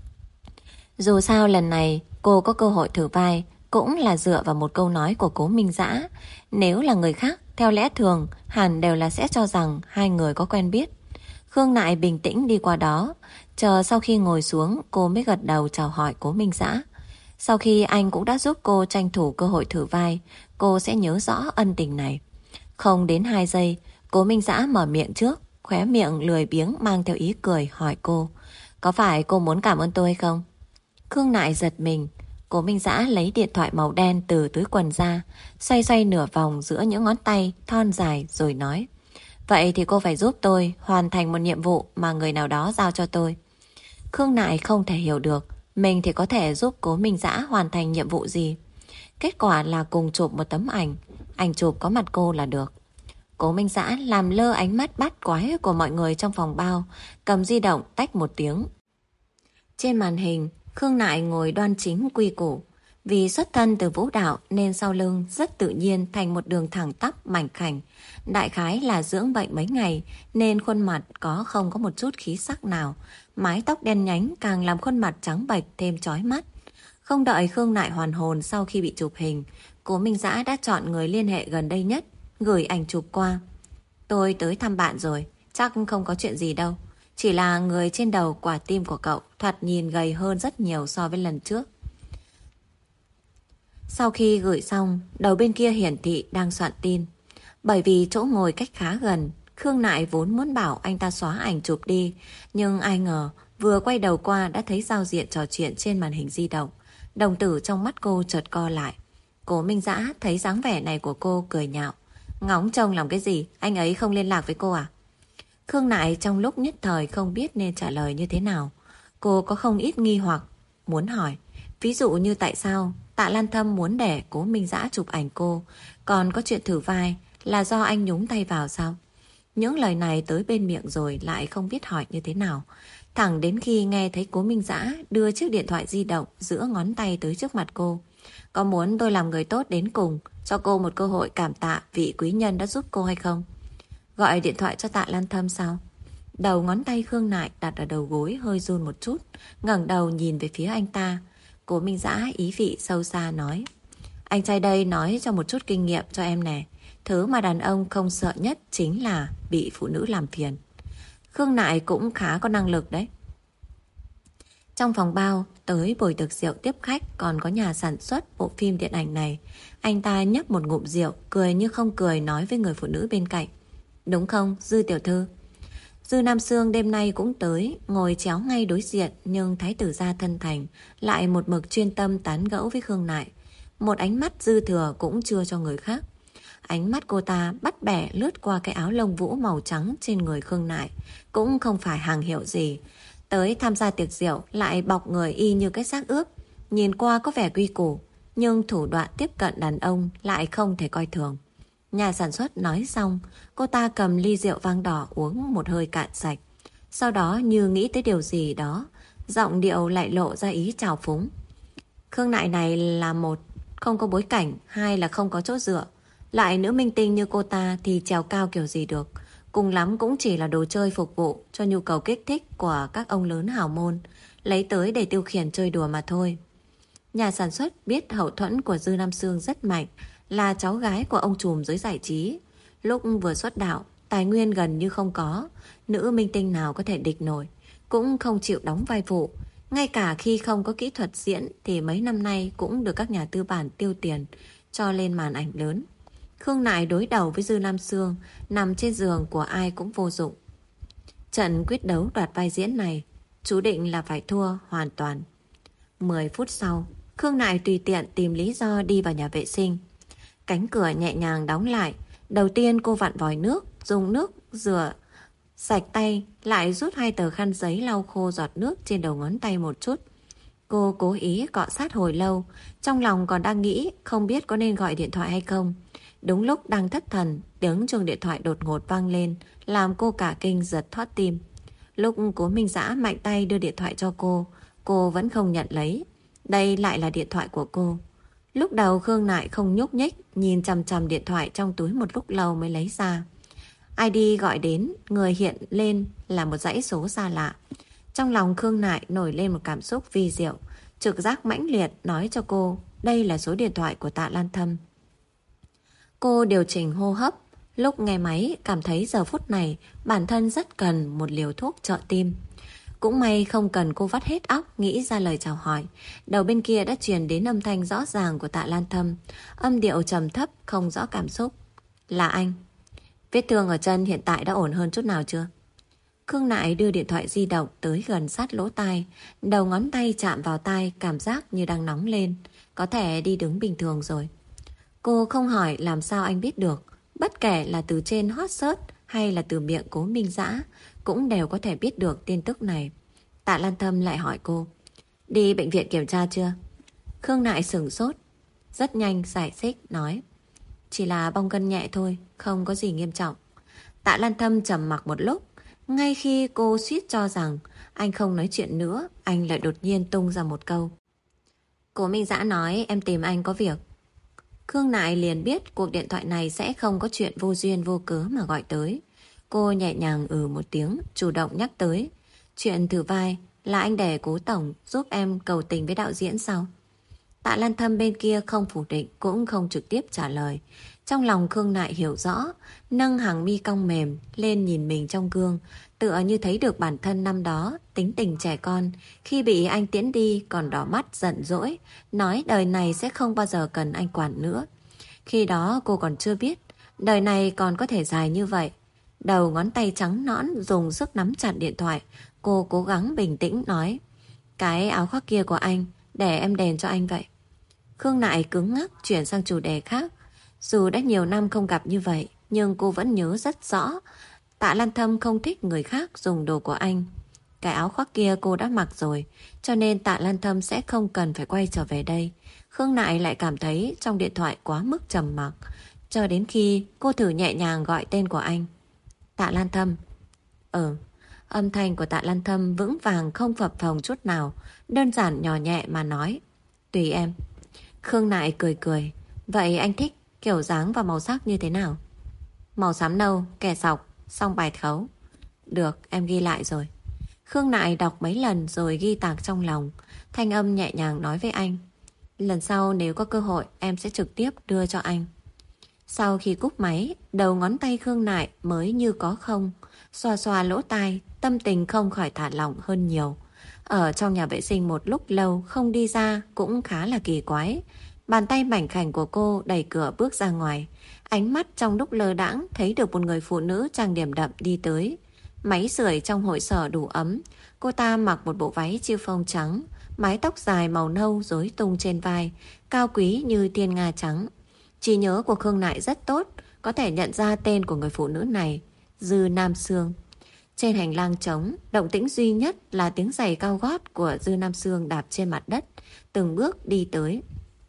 Dù sao lần này cô có cơ hội thử vai cũng là dựa vào một câu nói của Cố Minh Dã. Nếu là người khác, theo lẽ thường hẳn đều là sẽ cho rằng hai người có quen biết. Khương Nại bình tĩnh đi qua đó, chờ sau khi ngồi xuống cô mới gật đầu chào hỏi Cố Minh Dã. Sau khi anh cũng đã giúp cô tranh thủ cơ hội thử vai, cô sẽ nhớ rõ ân tình này. Không đến hai giây, Cố Minh Dã mở miệng trước, khóe miệng lười biếng mang theo ý cười hỏi cô. Có phải cô muốn cảm ơn tôi hay không? Khương Nại giật mình. Cố Minh Dã lấy điện thoại màu đen từ túi quần ra, xoay xoay nửa vòng giữa những ngón tay thon dài rồi nói. Vậy thì cô phải giúp tôi hoàn thành một nhiệm vụ mà người nào đó giao cho tôi. Khương Nại không thể hiểu được mình thì có thể giúp Cố Minh Dã hoàn thành nhiệm vụ gì. Kết quả là cùng chụp một tấm ảnh, ảnh chụp có mặt cô là được. Cố Minh Dã làm lơ ánh mắt bắt quái của mọi người trong phòng bao, cầm di động tách một tiếng. Trên màn hình, Khương Nại ngồi đoan chính quy củ. Vì xuất thân từ vũ đạo nên sau lưng rất tự nhiên thành một đường thẳng tắp mảnh khảnh. Đại khái là dưỡng bệnh mấy ngày nên khuôn mặt có không có một chút khí sắc nào. Mái tóc đen nhánh càng làm khuôn mặt trắng bệch thêm chói mắt. Không đợi Khương Nại hoàn hồn sau khi bị chụp hình, Cố Minh Dã đã chọn người liên hệ gần đây nhất, gửi ảnh chụp qua. Tôi tới thăm bạn rồi, chắc không có chuyện gì đâu. Chỉ là người trên đầu quả tim của cậu thoạt nhìn gầy hơn rất nhiều so với lần trước. Sau khi gửi xong, đầu bên kia hiển thị đang soạn tin. Bởi vì chỗ ngồi cách khá gần, Khương Nại vốn muốn bảo anh ta xóa ảnh chụp đi, nhưng ai ngờ vừa quay đầu qua đã thấy giao diện trò chuyện trên màn hình di động. Đồng tử trong mắt cô chợt co lại. Cố Minh Dã thấy dáng vẻ này của cô cười nhạo. Ngóng trông làm cái gì, anh ấy không liên lạc với cô à? Khương Nại trong lúc nhất thời không biết nên trả lời như thế nào. Cô có không ít nghi hoặc muốn hỏi. Ví dụ như tại sao Tạ Lan Thâm muốn để Cố Minh Dã chụp ảnh cô, còn có chuyện thử vai là do anh nhúng tay vào sao? Những lời này tới bên miệng rồi lại không biết hỏi như thế nào. Thẳng đến khi nghe thấy Cố Minh Dã đưa chiếc điện thoại di động giữa ngón tay tới trước mặt cô. Có muốn tôi làm người tốt đến cùng, cho cô một cơ hội cảm tạ vị quý nhân đã giúp cô hay không? Gọi điện thoại cho Tạ Lan Thâm sao? Đầu ngón tay Khương Nại đặt ở đầu gối hơi run một chút, ngẩng đầu nhìn về phía anh ta. Cố Minh Dã ý vị sâu xa nói: Anh trai đây nói cho một chút kinh nghiệm cho em nè. Thứ mà đàn ông không sợ nhất chính là bị phụ nữ làm phiền. Khương Nại cũng khá có năng lực đấy. Trong phòng bao, tới buổi tiệc rượu tiếp khách còn có nhà sản xuất bộ phim điện ảnh này. Anh ta nhấp một ngụm rượu, cười như không cười nói với người phụ nữ bên cạnh: Đúng không, Dư tiểu thư? Dư Nam Sương đêm nay cũng tới, ngồi chéo ngay đối diện, nhưng thái tử gia thân thành lại một mực chuyên tâm tán gẫu với Khương Nại. Một ánh mắt dư thừa cũng chưa cho người khác. Ánh mắt cô ta bắt bẻ lướt qua cái áo lông vũ màu trắng trên người Khương Nại, cũng không phải hàng hiệu gì. Tới tham gia tiệc rượu lại bọc người y như cái xác ướp, nhìn qua có vẻ quy củ, nhưng thủ đoạn tiếp cận đàn ông lại không thể coi thường. Nhà sản xuất nói xong, cô ta cầm ly rượu vang đỏ uống một hơi cạn sạch. Sau đó như nghĩ tới điều gì đó, giọng điệu lại lộ ra ý trào phúng. Khương Nại này là một, không có bối cảnh, hai là không có chỗ dựa. Lại nữ minh tinh như cô ta thì trèo cao kiểu gì được. Cùng lắm cũng chỉ là đồ chơi phục vụ cho nhu cầu kích thích của các ông lớn hào môn, lấy tới để tiêu khiển chơi đùa mà thôi. Nhà sản xuất biết hậu thuẫn của Dư Nam Sương rất mạnh, là cháu gái của ông trùm giới giải trí. Lúc vừa xuất đạo, tài nguyên gần như không có, nữ minh tinh nào có thể địch nổi, cũng không chịu đóng vai phụ. Ngay cả khi không có kỹ thuật diễn thì mấy năm nay cũng được các nhà tư bản tiêu tiền cho lên màn ảnh lớn. Khương Nại đối đầu với Dư Nam Sương, nằm trên giường của ai cũng vô dụng. Trận quyết đấu đoạt vai diễn này chú định là phải thua hoàn toàn. Mười phút sau, Khương Nại tùy tiện tìm lý do đi vào nhà vệ sinh. Cánh cửa nhẹ nhàng đóng lại. Đầu tiên cô vặn vòi nước, dùng nước rửa sạch tay, lại rút hai tờ khăn giấy lau khô giọt nước trên đầu ngón tay một chút. Cô cố ý cọ sát hồi lâu, trong lòng còn đang nghĩ không biết có nên gọi điện thoại hay không. Đúng lúc đang thất thần, tiếng chuông điện thoại đột ngột vang lên, làm cô cả kinh giật thoát tim. Lúc Cố Minh Dã mạnh tay đưa điện thoại cho cô, cô vẫn không nhận lấy. Đây lại là điện thoại của cô. Lúc đầu Khương Nại không nhúc nhích, nhìn chằm chằm điện thoại trong túi một lúc lâu mới lấy ra. i đê gọi đến, người hiện lên là một dãy số xa lạ. Trong lòng Khương Nại nổi lên một cảm xúc vi diệu, trực giác mãnh liệt nói cho cô đây là số điện thoại của Tạ Lan Thâm. Cô điều chỉnh hô hấp, lúc nghe máy cảm thấy giờ phút này bản thân rất cần một liều thuốc trợ tim. Cũng may không cần cô vắt hết óc nghĩ ra lời chào hỏi. Đầu bên kia đã truyền đến âm thanh rõ ràng của Tạ Lan Thâm, âm điệu trầm thấp không rõ cảm xúc. Là anh. Vết thương ở chân hiện tại đã ổn hơn chút nào chưa? Khương Nại đưa điện thoại di động tới gần sát lỗ tai, đầu ngón tay chạm vào tai, cảm giác như đang nóng lên. Có thể đi đứng bình thường rồi. Cô không hỏi làm sao anh biết được. Bất kể là từ trên hot search hay là từ miệng Cố Minh Dã, cũng đều có thể biết được tin tức này. Tạ Lan Thâm lại hỏi cô, đi bệnh viện kiểm tra chưa? Khương Nại sửng sốt, rất nhanh giải thích nói, chỉ là bong gân nhẹ thôi, không có gì nghiêm trọng. Tạ Lan Thâm trầm mặc một lúc. Ngay khi cô suýt cho rằng anh không nói chuyện nữa, anh lại đột nhiên tung ra một câu. Cố Minh Dã nói em tìm anh có việc. Khương Nại liền biết cuộc điện thoại này sẽ không có chuyện vô duyên vô cớ mà gọi tới. Cô nhẹ nhàng ừ một tiếng, chủ động nhắc tới. Chuyện thử vai là anh để Cố tổng giúp em cầu tình với đạo diễn sao? Tạ Lan Thâm bên kia không phủ định, cũng không trực tiếp trả lời. Trong lòng Khương Nại hiểu rõ, nâng hàng mi cong mềm lên nhìn mình trong gương, tựa như thấy được bản thân năm đó, tính tình trẻ con, khi bị anh tiễn đi còn đỏ mắt giận dỗi, nói đời này sẽ không bao giờ cần anh quản nữa. Khi đó cô còn chưa biết, đời này còn có thể dài như vậy. Đầu ngón tay trắng nõn dùng sức nắm chặt điện thoại, cô cố gắng bình tĩnh nói, cái áo khoác kia của anh, để em đền cho anh vậy. Khương Nại cứng ngắc chuyển sang chủ đề khác. Dù đã nhiều năm không gặp như vậy, nhưng cô vẫn nhớ rất rõ Tạ Lan Thâm không thích người khác dùng đồ của anh. Cái áo khoác kia cô đã mặc rồi, cho nên Tạ Lan Thâm sẽ không cần phải quay trở về đây. Khương Nại lại cảm thấy trong điện thoại quá mức trầm mặc, cho đến khi cô thử nhẹ nhàng gọi tên của anh. Tạ Lan Thâm. Ừ. Âm thanh của Tạ Lan Thâm vững vàng không phập phồng chút nào, đơn giản nhỏ nhẹ mà nói. Tùy em. Khương Nại cười cười. Vậy anh thích kiểu dáng và màu sắc như thế nào? Màu xám nâu, kẻ sọc, xong bài khấu. Được, em ghi lại rồi. Khương Nại đọc mấy lần rồi ghi tạc trong lòng. Thanh âm nhẹ nhàng nói với anh. Lần sau nếu có cơ hội em sẽ trực tiếp đưa cho anh. Sau khi cúp máy, đầu ngón tay Khương Nại mới như có không, xoa xoa lỗ tai, tâm tình không khỏi thả lỏng hơn nhiều. Ở trong nhà vệ sinh một lúc lâu không đi ra cũng khá là kỳ quái. Bàn tay mảnh khảnh của cô đẩy cửa bước ra ngoài. Ánh mắt trong lúc lơ đãng thấy được một người phụ nữ trang điểm đậm đi tới. Máy sưởi trong hội sở đủ ấm. Cô ta mặc một bộ váy chiêu phông trắng, mái tóc dài màu nâu rối tung trên vai, cao quý như thiên nga trắng. Trí nhớ của Khương Nại rất tốt, có thể nhận ra tên của người phụ nữ này, Dư Nam Sương. Trên hành lang trống, động tĩnh duy nhất là tiếng giày cao gót của Dư Nam Sương đạp trên mặt đất, từng bước đi tới.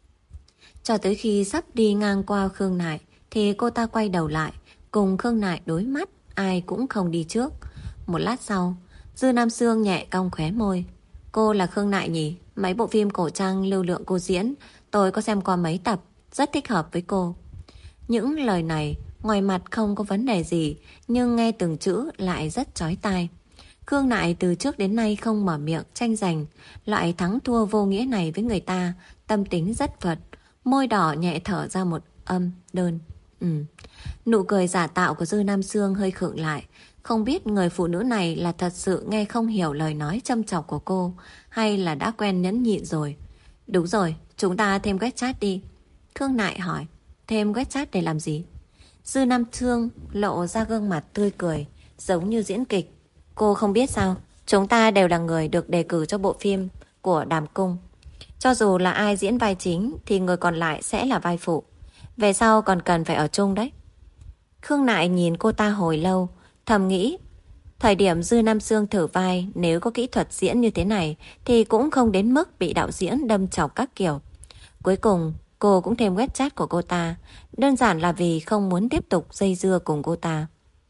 Cho tới khi sắp đi ngang qua Khương Nại thì cô ta quay đầu lại, cùng Khương Nại đối mắt, ai cũng không đi trước. Một lát sau, Dư Nam Sương nhẹ cong khóe môi. Cô là Khương Nại nhỉ? Mấy bộ phim cổ trang lưu lượng cô diễn, tôi có xem qua mấy tập, rất thích hợp với cô. Những lời này ngoài mặt không có vấn đề gì, nhưng nghe từng chữ lại rất chói tai. Khương Nại từ trước đến nay không mở miệng tranh giành loại thắng thua vô nghĩa này với người ta, tâm tính rất phật. Môi đỏ nhẹ thở ra một âm đơn. Ừ. Nụ cười giả tạo của Dư Nam Sương hơi khựng lại. Không biết người phụ nữ này là thật sự nghe không hiểu lời nói châm chọc của cô, hay là đã quen nhẫn nhịn rồi. Đúng rồi, chúng ta thêm web chat đi. Khương Nại hỏi. Thêm web chat để làm gì? Dư Nam Sương lộ ra gương mặt tươi cười, giống như diễn kịch. Cô không biết sao, chúng ta đều là người được đề cử cho bộ phim của Đàm Cung. Cho dù là ai diễn vai chính thì người còn lại sẽ là vai phụ. Về sau còn cần phải ở chung đấy. Khương Nại nhìn cô ta hồi lâu, thầm nghĩ, thời điểm Dư Nam Sương thử vai, nếu có kỹ thuật diễn như thế này thì cũng không đến mức bị đạo diễn đâm chọc các kiểu. Cuối cùng cô cũng thêm web chat của cô ta, đơn giản là vì không muốn tiếp tục dây dưa cùng cô ta.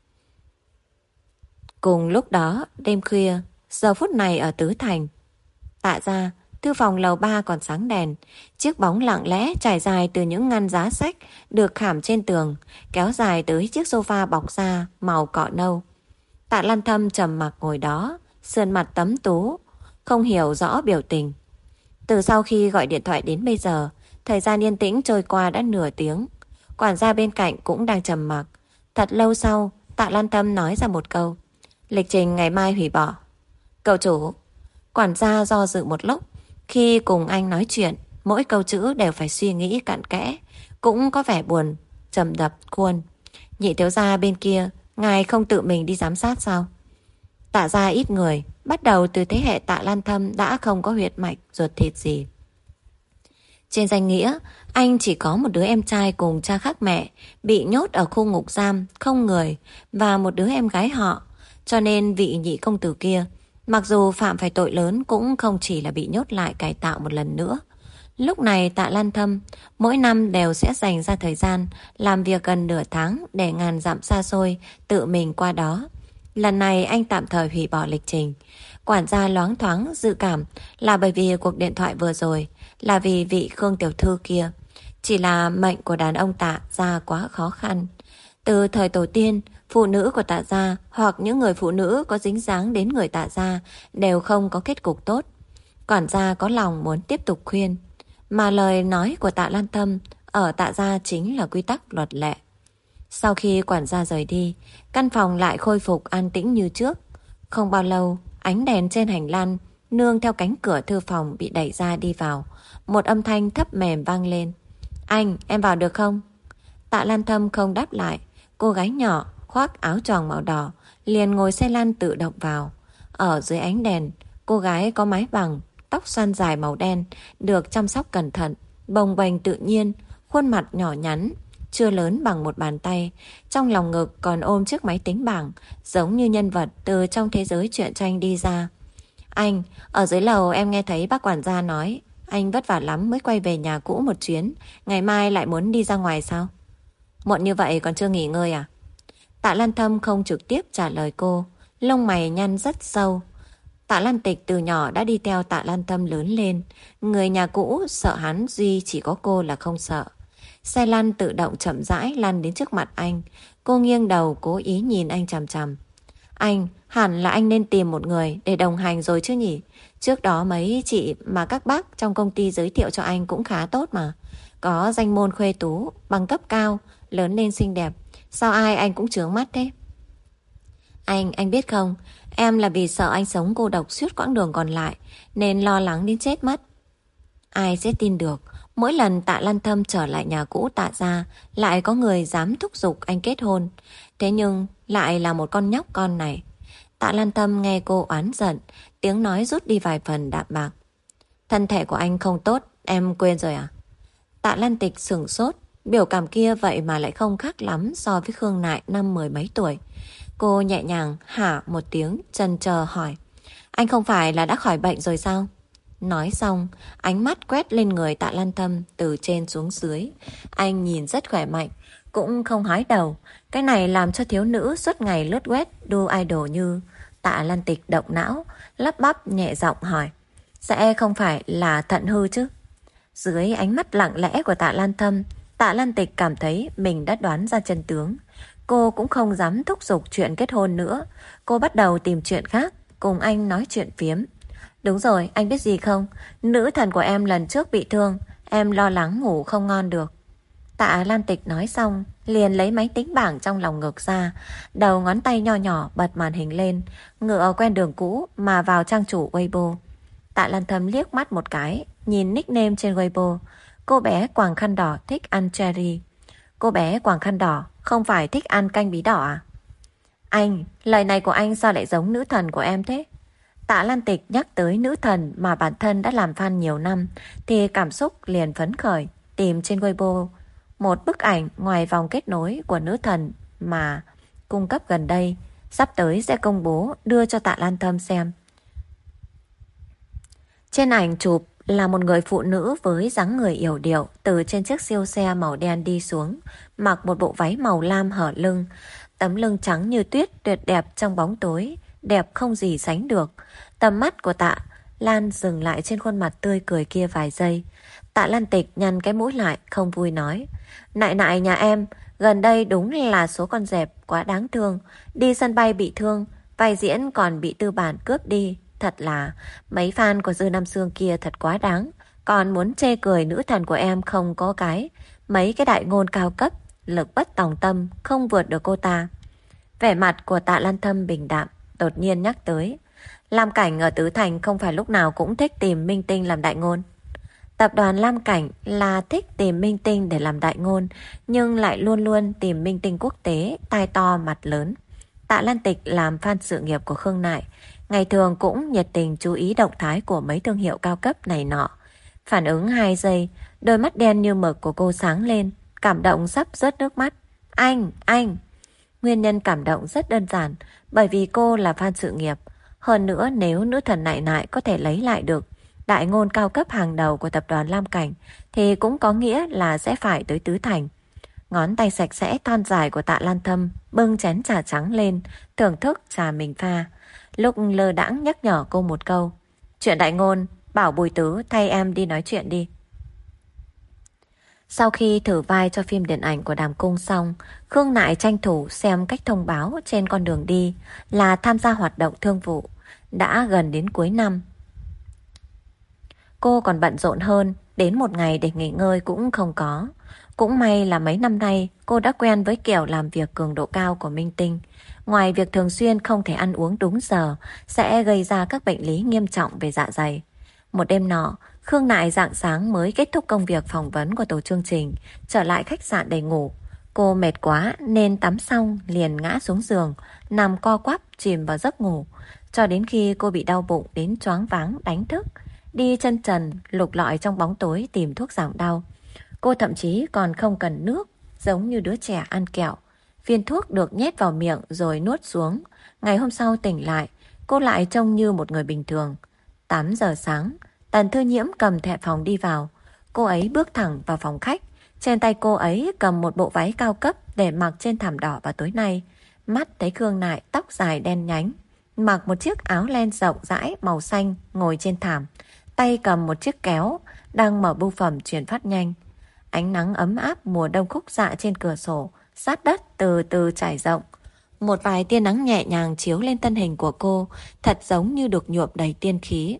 Cùng lúc đó, đêm khuya, giờ phút này ở Tứ Thành, Tạ ra, thư phòng lầu ba còn sáng đèn. Chiếc bóng lặng lẽ trải dài từ những ngăn giá sách được khảm trên tường, kéo dài tới chiếc sofa bọc da màu cọ nâu. Tạ Lan Thâm trầm mặc ngồi đó, sườn mặt tấm tú, không hiểu rõ biểu tình. Từ sau khi gọi điện thoại đến bây giờ, thời gian yên tĩnh trôi qua đã nửa tiếng. Quản gia bên cạnh cũng đang trầm mặc. Thật lâu sau, Tạ Lan Thâm nói ra một câu. Lịch trình ngày mai hủy bỏ. Cậu chủ. Quản gia do dự một lúc. Khi cùng anh nói chuyện, mỗi câu chữ đều phải suy nghĩ cặn kẽ, cũng có vẻ buồn, trầm đập khuôn. Nhị thiếu gia bên kia, ngài không tự mình đi giám sát sao? Tạ gia ít người, bắt đầu từ thế hệ Tạ Lan Thâm đã không có huyết mạch ruột thịt gì. Trên danh nghĩa, anh chỉ có một đứa em trai cùng cha khác mẹ, bị nhốt ở khu ngục giam, không người, và một đứa em gái họ. Cho nên vị nhị công tử kia, mặc dù phạm phải tội lớn cũng không chỉ là bị nhốt lại cải tạo một lần nữa. Lúc này Tạ Lan Thâm mỗi năm đều sẽ dành ra thời gian làm việc gần nửa tháng để ngàn dặm xa xôi tự mình qua đó. Lần này anh tạm thời hủy bỏ lịch trình. Quản gia loáng thoáng dự cảm là bởi vì cuộc điện thoại vừa rồi, là vì vị Khương tiểu thư kia. Chỉ là mệnh của đàn ông Tạ gia quá khó khăn. Từ thời tổ tiên, phụ nữ của Tạ gia hoặc những người phụ nữ có dính dáng đến người Tạ gia đều không có kết cục tốt. Quản gia có lòng muốn tiếp tục khuyên, mà lời nói của Tạ Lan Thâm ở Tạ gia chính là quy tắc luật lệ. Sau khi quản gia rời đi, căn phòng lại khôi phục an tĩnh như trước. Không bao lâu, ánh đèn trên hành lang nương theo cánh cửa thư phòng bị đẩy ra đi vào. Một âm thanh thấp mềm vang lên. Anh, em vào được không? Tạ Lan Thâm không đáp lại. Cô gái nhỏ khoác áo choàng màu đỏ liền ngồi xe lăn tự động vào. Ở dưới ánh đèn, cô gái có mái bằng, tóc xoăn dài màu đen, được chăm sóc cẩn thận, bồng bềnh tự nhiên, khuôn mặt nhỏ nhắn, chưa lớn bằng một bàn tay. Trong lòng ngực còn ôm chiếc máy tính bảng, giống như nhân vật từ trong thế giới truyện tranh đi ra. Anh, ở dưới lầu em nghe thấy bác quản gia nói anh vất vả lắm mới quay về nhà cũ một chuyến, ngày mai lại muốn đi ra ngoài sao? Muộn như vậy còn chưa nghỉ ngơi à? Tạ Lan Thâm không trực tiếp trả lời cô, lông mày nhăn rất sâu. Tạ Lan Tịch từ nhỏ đã đi theo Tạ Lan Thâm lớn lên, người nhà cũ sợ hắn duy chỉ có cô là không sợ. Xe lăn tự động chậm rãi lăn đến trước mặt anh. Cô nghiêng đầu cố ý nhìn anh chằm chằm. Anh, hẳn là anh nên tìm một người để đồng hành rồi chứ nhỉ? Trước đó mấy chị mà các bác trong công ty giới thiệu cho anh cũng khá tốt mà. Có danh môn khuê tú, bằng cấp cao, lớn lên xinh đẹp. Sao ai anh cũng chướng mắt thế? Anh, anh biết không, em là vì sợ anh sống cô độc suốt quãng đường còn lại nên lo lắng đến chết mất. Ai sẽ tin được, mỗi lần Tạ Lan Thâm trở lại nhà cũ Tạ gia lại có người dám thúc giục anh kết hôn. Thế nhưng lại là một con nhóc con này. Tạ Lan Thâm nghe cô oán giận, tiếng nói rút đi vài phần đạm bạc. Thân thể của anh không tốt, em quên rồi à? Tạ Lan Tịch sửng sốt, biểu cảm kia vậy mà lại không khác lắm so với Khương Nại năm mười mấy tuổi. Cô nhẹ nhàng hả một tiếng, chần chờ hỏi. Anh không phải là đã khỏi bệnh rồi sao? Nói xong, ánh mắt quét lên người Tạ Lan Thâm từ trên xuống dưới. Anh nhìn rất khỏe mạnh, cũng không hói đầu. Cái này làm cho thiếu nữ suốt ngày lướt web đu idol như Tạ Lan Tịch động não, lắp bắp nhẹ giọng hỏi. Sẽ không phải là thận hư chứ? Dưới ánh mắt lặng lẽ của Tạ Lan Thâm, Tạ Lan Tịch cảm thấy mình đã đoán ra chân tướng. Cô cũng không dám thúc giục chuyện kết hôn nữa. Cô bắt đầu tìm chuyện khác, cùng anh nói chuyện phiếm. Đúng rồi, anh biết gì không? Nữ thần của em lần trước bị thương, em lo lắng ngủ không ngon được. Tạ Lan Tịch nói xong, liền lấy máy tính bảng trong lòng ngực ra, đầu ngón tay nho nhỏ bật màn hình lên, ngựa quen đường cũ mà vào trang chủ Weibo. Tạ Lan Thâm liếc mắt một cái, nhìn nickname trên Weibo. Cô bé quàng khăn đỏ thích ăn cherry. Cô bé quàng khăn đỏ không phải thích ăn canh bí đỏ à? Anh, lời này của anh sao lại giống nữ thần của em thế? Tạ Lan Tịch nhắc tới nữ thần mà bản thân đã làm fan nhiều năm thì cảm xúc liền phấn khởi, tìm trên Weibo một bức ảnh ngoài vòng kết nối của nữ thần mà cung cấp gần đây, sắp tới sẽ công bố đưa cho Tạ Lan Thâm xem. Trên ảnh chụp là một người phụ nữ với dáng người yểu điệu từ trên chiếc siêu xe màu đen đi xuống, mặc một bộ váy màu lam hở lưng, tấm lưng trắng như tuyết tuyệt đẹp trong bóng tối, đẹp không gì sánh được. Tầm mắt của Tạ Lan dừng lại trên khuôn mặt tươi cười kia vài giây. Tạ Lan Tịch nhăn cái mũi lại, không vui nói. Nại nại nhà em, gần đây đúng là số con dẹp quá đáng thương. Đi sân bay bị thương, vai diễn còn bị tư bản cướp đi. Thật là mấy fan của Dư Nam Sương kia thật quá đáng. Còn muốn chê cười nữ thần của em không có cái mấy cái đại ngôn cao cấp, lực bất tòng tâm, không vượt được cô ta. Vẻ mặt của Tạ Lan Thâm bình đạm, đột nhiên nhắc tới. Lam Cảnh ở Tứ Thành không phải lúc nào cũng thích tìm minh tinh làm đại ngôn. Tập đoàn Lam Cảnh là thích tìm minh tinh để làm đại ngôn, nhưng lại luôn luôn tìm minh tinh quốc tế, tai to mặt lớn. Tạ Lan Tịch làm fan sự nghiệp của Khương Nại, ngày thường cũng nhiệt tình chú ý động thái của mấy thương hiệu cao cấp này nọ. Phản ứng hai giây, đôi mắt đen như mực của cô sáng lên, cảm động sắp rớt nước mắt. Anh, anh! Nguyên nhân cảm động rất đơn giản, bởi vì cô là fan sự nghiệp. Hơn nữa, nếu nữ thần Nại Nại có thể lấy lại được đại ngôn cao cấp hàng đầu của tập đoàn Lam Cảnh thì cũng có nghĩa là sẽ phải tới Tứ Thành. Ngón tay sạch sẽ thon dài của Tạ Lan Thâm bưng chén trà trắng lên, thưởng thức trà mình pha. Lúc lơ đãng nhắc nhở cô một câu. Chuyện đại ngôn, bảo Bùi Tứ thay em đi nói chuyện đi. Sau khi thử vai cho phim điện ảnh của Đàm Cung xong, Khương Nại tranh thủ xem cách thông báo trên con đường đi là tham gia hoạt động thương vụ. Đã gần đến cuối năm, cô còn bận rộn hơn, đến một ngày để nghỉ ngơi cũng không có. Cũng may là mấy năm nay cô đã quen với kiểu làm việc cường độ cao của minh tinh. Ngoài việc thường xuyên không thể ăn uống đúng giờ sẽ gây ra các bệnh lý nghiêm trọng về dạ dày. Một đêm nọ, Khương Nại rạng sáng mới kết thúc công việc phỏng vấn của tổ chương trình, trở lại khách sạn để ngủ. Cô mệt quá nên tắm xong liền ngã xuống giường, nằm co quắp chìm vào giấc ngủ, cho đến khi cô bị đau bụng đến choáng váng đánh thức. Đi chân trần lục lọi trong bóng tối tìm thuốc giảm đau. Cô thậm chí còn không cần nước, giống như đứa trẻ ăn kẹo. Viên thuốc được nhét vào miệng rồi nuốt xuống. Ngày hôm sau tỉnh lại, cô lại trông như một người bình thường. tám giờ sáng, Tần Thư Nhiễm cầm thẻ phòng đi vào. Cô ấy bước thẳng vào phòng khách. Trên tay cô ấy cầm một bộ váy cao cấp để mặc trên thảm đỏ vào tối nay. Mắt thấy Khương Nại tóc dài đen nhánh, mặc một chiếc áo len rộng rãi màu xanh ngồi trên thảm, tay cầm một chiếc kéo, đang mở bưu phẩm chuyển phát nhanh. Ánh nắng ấm áp mùa đông khúc xạ trên cửa sổ, sát đất từ từ trải rộng. Một vài tia nắng nhẹ nhàng chiếu lên thân hình của cô, thật giống như được nhuộm đầy tiên khí.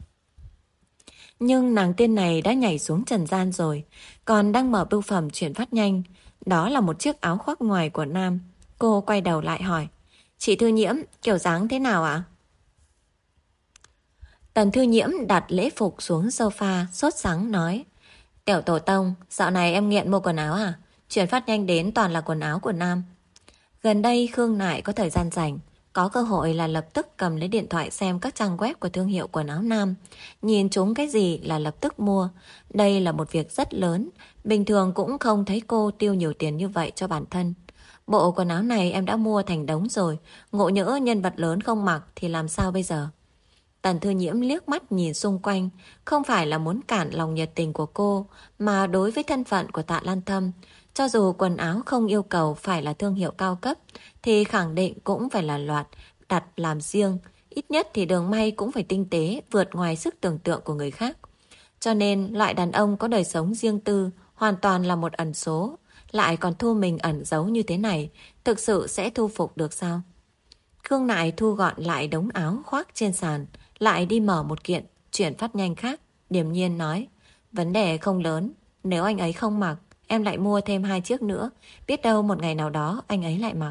Nhưng nàng tiên này đã nhảy xuống trần gian rồi, còn đang mở bưu phẩm chuyển phát nhanh. Đó là một chiếc áo khoác ngoài của nam. Cô quay đầu lại hỏi, chị Thư Nhiễm, kiểu dáng thế nào ạ? Tần Thư Nhiễm đặt lễ phục xuống sofa, sốt sắng nói, tiểu tổ tông, dạo này em nghiện mua quần áo à? Chuyển phát nhanh đến toàn là quần áo của nam. Gần đây Khương Nại có thời gian rảnh, có cơ hội là lập tức cầm lấy điện thoại xem các trang web của thương hiệu quần áo nam. Nhìn chúng cái gì là lập tức mua. Đây là một việc rất lớn, bình thường cũng không thấy cô tiêu nhiều tiền như vậy cho bản thân. Bộ quần áo này em đã mua thành đống rồi, ngộ nhỡ nhân vật lớn không mặc thì làm sao bây giờ? Tần Thư Nhiễm liếc mắt nhìn xung quanh, không phải là muốn cản lòng nhiệt tình của cô, mà đối với thân phận của Tạ Lan Thâm, cho dù quần áo không yêu cầu phải là thương hiệu cao cấp, thì khẳng định cũng phải là loạt, đặt làm riêng, ít nhất thì đường may cũng phải tinh tế, vượt ngoài sức tưởng tượng của người khác. Cho nên loại đàn ông có đời sống riêng tư hoàn toàn là một ẩn số, lại còn thu mình ẩn giấu như thế này, thực sự sẽ thu phục được sao? Khương Nại thu gọn lại đống áo khoác trên sàn, lại đi mở một kiện chuyển phát nhanh khác, điềm nhiên nói, vấn đề không lớn, nếu anh ấy không mặc, em lại mua thêm hai chiếc nữa, biết đâu một ngày nào đó anh ấy lại mặc.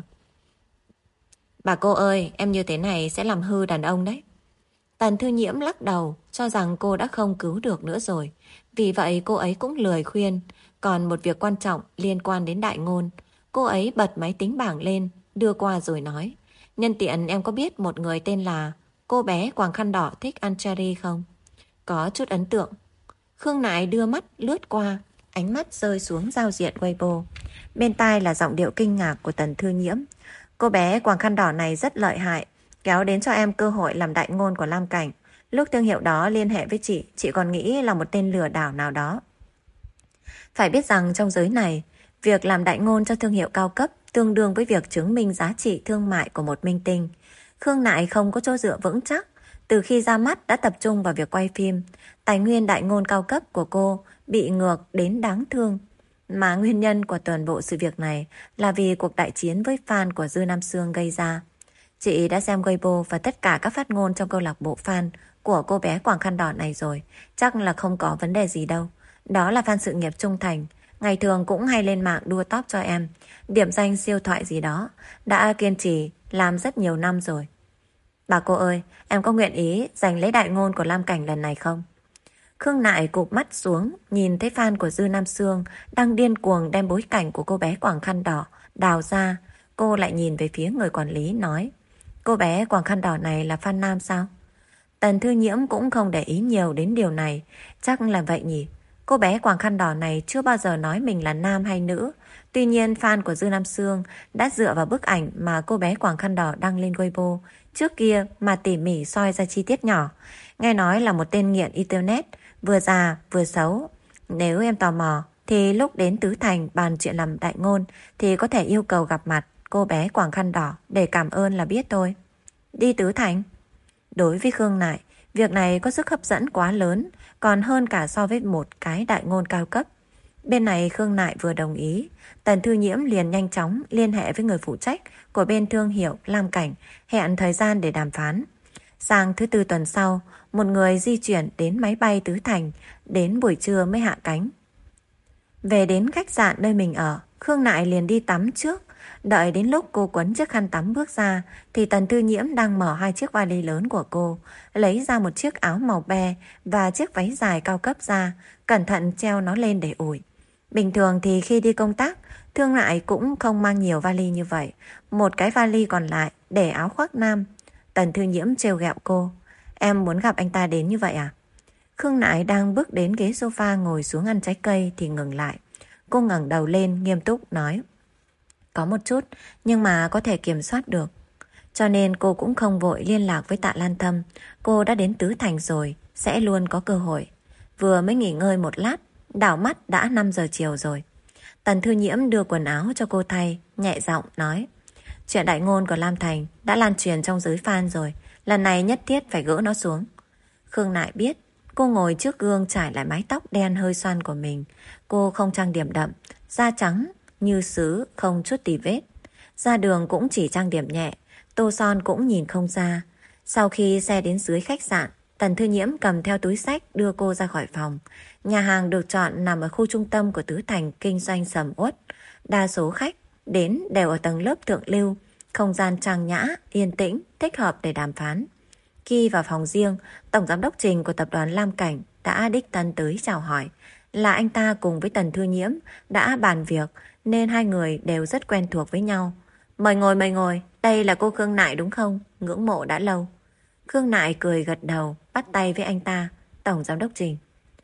Bà cô ơi, em như thế này sẽ làm hư đàn ông đấy. Tần Thư Nhiễm lắc đầu, cho rằng cô đã không cứu được nữa rồi. Vì vậy cô ấy cũng lười khuyên. Còn một việc quan trọng liên quan đến đại ngôn. Cô ấy bật máy tính bảng lên, đưa qua rồi nói, nhân tiện em có biết một người tên là cô bé quàng khăn đỏ thích ăn cherry không? Có chút ấn tượng. Khương Nại đưa mắt lướt qua, ánh mắt rơi xuống giao diện Weibo. Bên tai là giọng điệu kinh ngạc của Tần Thư Nhiễm. Cô bé quàng khăn đỏ này rất lợi hại, kéo đến cho em cơ hội làm đại ngôn của Lam Cảnh. Lúc thương hiệu đó liên hệ với chị, chị còn nghĩ là một tên lừa đảo nào đó. Phải biết rằng trong giới này, việc làm đại ngôn cho thương hiệu cao cấp tương đương với việc chứng minh giá trị thương mại của một minh tinh. Khương Nại không có chỗ dựa vững chắc, từ khi ra mắt đã tập trung vào việc quay phim. Tài nguyên đại ngôn cao cấp của cô bị ngược đến đáng thương. Mà nguyên nhân của toàn bộ sự việc này là vì cuộc đại chiến với fan của Dư Nam Sương gây ra. Chị đã xem Weibo và tất cả các phát ngôn trong câu lạc bộ fan của cô bé quàng khăn đỏ này rồi. Chắc là không có vấn đề gì đâu. Đó là fan sự nghiệp trung thành, ngày thường cũng hay lên mạng đua top cho em, điểm danh siêu thoại gì đó. Đã kiên trì làm rất nhiều năm rồi. Bà cô ơi, em có nguyện ý giành lấy đại ngôn của Lam Cảnh lần này không? Khương Nại cụp mắt xuống, nhìn thấy fan của Dư Nam Sương đang điên cuồng đem bối cảnh của cô bé quàng khăn đỏ đào ra. Cô lại nhìn về phía người quản lý nói, cô bé quàng khăn đỏ này là fan nam sao? Tần Thư Nhiễm cũng không để ý nhiều đến điều này. Chắc là vậy nhỉ. Cô bé quàng khăn đỏ này chưa bao giờ nói mình là nam hay nữ. Tuy nhiên fan của Dư Nam Sương đã dựa vào bức ảnh mà cô bé quàng khăn đỏ đăng lên Weibo trước kia mà tỉ mỉ soi ra chi tiết nhỏ. Nghe nói là một tên nghiện internet, vừa già vừa xấu. Nếu em tò mò thì lúc đến Tứ Thành bàn chuyện làm đại ngôn thì có thể yêu cầu gặp mặt cô bé quàng khăn đỏ để cảm ơn là biết thôi. Đi Tứ Thành? Đối với Khương Nại, việc này có sức hấp dẫn quá lớn, còn hơn cả so với một cái đại ngôn cao cấp. Bên này Khương Nại vừa đồng ý, Tần Thư Nhiễm liền nhanh chóng liên hệ với người phụ trách của bên thương hiệu Lam Cảnh, hẹn thời gian để đàm phán. Sang thứ tư tuần sau, một người di chuyển đến máy bay Tứ Thành, đến buổi trưa mới hạ cánh. Về đến khách sạn nơi mình ở, Khương Nại liền đi tắm trước. Đợi đến lúc cô quấn chiếc khăn tắm bước ra thì Tần Thư Nhiễm đang mở hai chiếc vali lớn của cô, lấy ra một chiếc áo màu be và chiếc váy dài cao cấp ra, cẩn thận treo nó lên để ủi. Bình thường thì khi đi công tác, Thương Nại cũng không mang nhiều vali như vậy, một cái vali còn lại để áo khoác nam. Tần Thư Nhiễm trêu ghẹo cô, em muốn gặp anh ta đến như vậy à? Khương Nại đang bước đến ghế sofa ngồi xuống ăn trái cây thì ngừng lại. Cô ngẩng đầu lên nghiêm túc nói: Có một chút, nhưng mà có thể kiểm soát được. Cho nên cô cũng không vội liên lạc với Tạ Lan Thâm. Cô đã đến Tứ Thành rồi, sẽ luôn có cơ hội. Vừa mới nghỉ ngơi một lát, đảo mắt đã năm giờ chiều rồi. Tần Thư Nhiễm đưa quần áo cho cô thay, nhẹ giọng nói: Chuyện đại ngôn của Lam Thành đã lan truyền trong giới fan rồi, lần này nhất thiết phải gỡ nó xuống. Khương Nại biết. Cô ngồi trước gương trải lại mái tóc đen hơi xoăn của mình. Cô không trang điểm đậm, da trắng như sứ, không chút tì vết. Ra đường cũng chỉ trang điểm nhẹ, tô son cũng nhìn không ra. Sau khi xe đến dưới khách sạn, Tần Thư Nhiễm cầm theo túi xách đưa cô ra khỏi phòng. Nhà hàng được chọn nằm ở khu trung tâm của Tứ Thành, kinh doanh sầm uất. Đa số khách đến đều ở tầng lớp thượng lưu, không gian trang nhã, yên tĩnh, thích hợp để đàm phán. Khi vào phòng riêng, Tổng Giám đốc Trình của tập đoàn Lam Cảnh đã đích thân tới chào hỏi. Là anh ta cùng với Tần Thư Nhiễm đã bàn việc nên hai người đều rất quen thuộc với nhau. Mời ngồi mời ngồi, đây là cô Khương Nại đúng không? Ngưỡng mộ đã lâu. Khương Nại cười gật đầu, bắt tay với anh ta. Tổng Giám đốc Trình.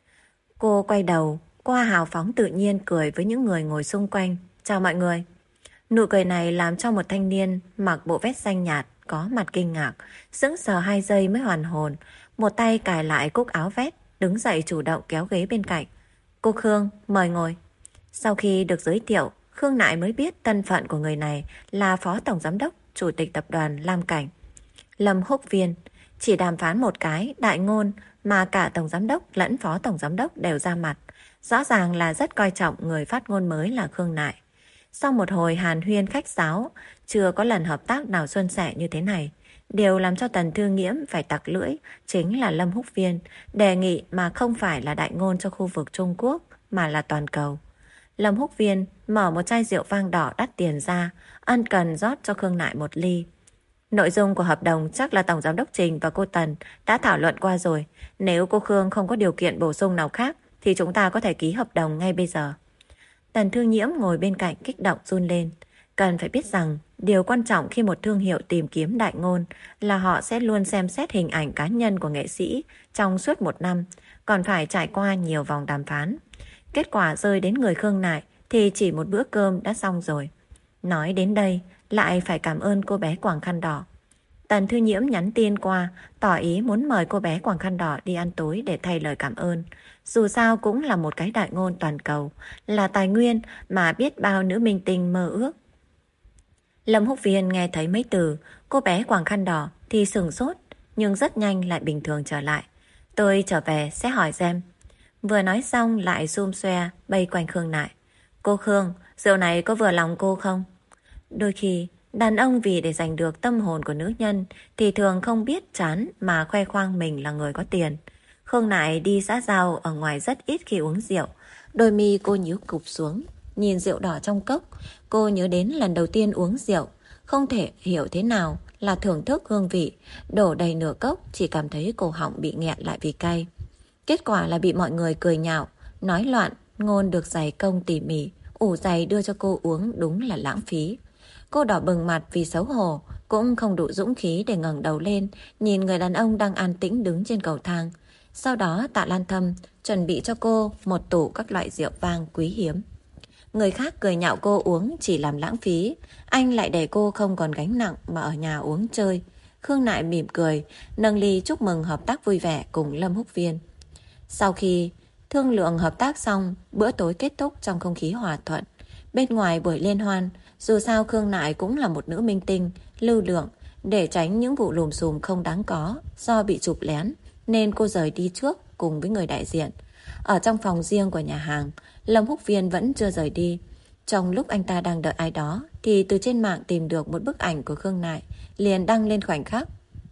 Cô quay đầu, qua hào phóng tự nhiên cười với những người ngồi xung quanh. Chào mọi người. Nụ cười này làm cho một thanh niên mặc bộ vest xanh nhạt có mặt kinh ngạc, sững sờ hai giây mới hoàn hồn. Một tay cài lại cúc áo vest, đứng dậy chủ động kéo ghế bên cạnh. Cô Khương, mời ngồi. Sau khi được giới thiệu, Khương Nại mới biết thân phận của người này là Phó Tổng Giám đốc, Chủ tịch Tập đoàn Lam Cảnh. Lâm Húc Viên. Chỉ đàm phán một cái đại ngôn mà cả Tổng Giám đốc lẫn Phó Tổng Giám đốc đều ra mặt. Rõ ràng là rất coi trọng người phát ngôn mới là Khương Nại. Sau một hồi hàn huyên khách sáo, chưa có lần hợp tác nào suôn sẻ như thế này. Điều làm cho Tần Thư Nhiễm phải tặc lưỡi chính là Lâm Húc Viên đề nghị mà không phải là đại ngôn cho khu vực Trung Quốc mà là toàn cầu. Lâm Húc Viên mở một chai rượu vang đỏ đắt tiền ra, ân cần rót cho Khương Nại một ly. Nội dung của hợp đồng chắc là Tổng Giám đốc Trình và cô Tần đã thảo luận qua rồi. Nếu cô Khương không có điều kiện bổ sung nào khác thì chúng ta có thể ký hợp đồng ngay bây giờ. Tần Thư Nhiễm ngồi bên cạnh kích động run lên. Cần phải biết rằng điều quan trọng khi một thương hiệu tìm kiếm đại ngôn là họ sẽ luôn xem xét hình ảnh cá nhân của nghệ sĩ trong suốt một năm, còn phải trải qua nhiều vòng đàm phán. Kết quả rơi đến người Khương Nại thì chỉ một bữa cơm đã xong rồi. Nói đến đây lại phải cảm ơn cô bé quàng khăn đỏ. Tần Thư Nhiễm nhắn tin qua, tỏ ý muốn mời cô bé quàng khăn đỏ đi ăn tối để thay lời cảm ơn. Dù sao cũng là một cái đại ngôn toàn cầu, là tài nguyên mà biết bao nữ minh tinh mơ ước. Lâm Húc Viên nghe thấy mấy từ cô bé quàng khăn đỏ thì sửng sốt, nhưng rất nhanh lại bình thường trở lại. Tôi trở về sẽ hỏi xem. Vừa nói xong lại xum xoe bay quanh Khương Nại. Cô Khương, rượu này có vừa lòng cô không? Đôi khi đàn ông vì để giành được tâm hồn của nữ nhân thì thường không biết chán mà khoe khoang mình là người có tiền. Khương Nại đi xã giao ở ngoài rất ít khi uống rượu. Đôi mi cô nhíu cụp xuống, nhìn rượu đỏ trong cốc. Cô nhớ đến lần đầu tiên uống rượu, không thể hiểu thế nào là thưởng thức hương vị. Đổ đầy nửa cốc, chỉ cảm thấy cổ họng bị nghẹn lại vì cay. Kết quả là bị mọi người cười nhạo, nói loạn, ngôn được giày công tỉ mỉ, ủ giày đưa cho cô uống đúng là lãng phí. Cô đỏ bừng mặt vì xấu hổ, cũng không đủ dũng khí để ngẩng đầu lên, nhìn người đàn ông đang an tĩnh đứng trên cầu thang. Sau đó Tạ Lan Thâm chuẩn bị cho cô một tủ các loại rượu vang quý hiếm. Người khác cười nhạo cô uống chỉ làm lãng phí, anh lại để cô không còn gánh nặng mà ở nhà uống chơi. Khương Nại mỉm cười, nâng ly chúc mừng hợp tác vui vẻ cùng Lâm Húc Viên. Sau khi thương lượng hợp tác xong, bữa tối kết thúc trong không khí hòa thuận. Bên ngoài buổi liên hoan, dù sao Khương Nại cũng là một nữ minh tinh, lưu lượng, để tránh những vụ lùm xùm không đáng có do bị chụp lén, nên cô rời đi trước cùng với người đại diện. Ở trong phòng riêng của nhà hàng, Lâm Húc Viên vẫn chưa rời đi. Trong lúc anh ta đang đợi ai đó thì từ trên mạng tìm được một bức ảnh của Khương Nại, liền đăng lên khoảnh khắc.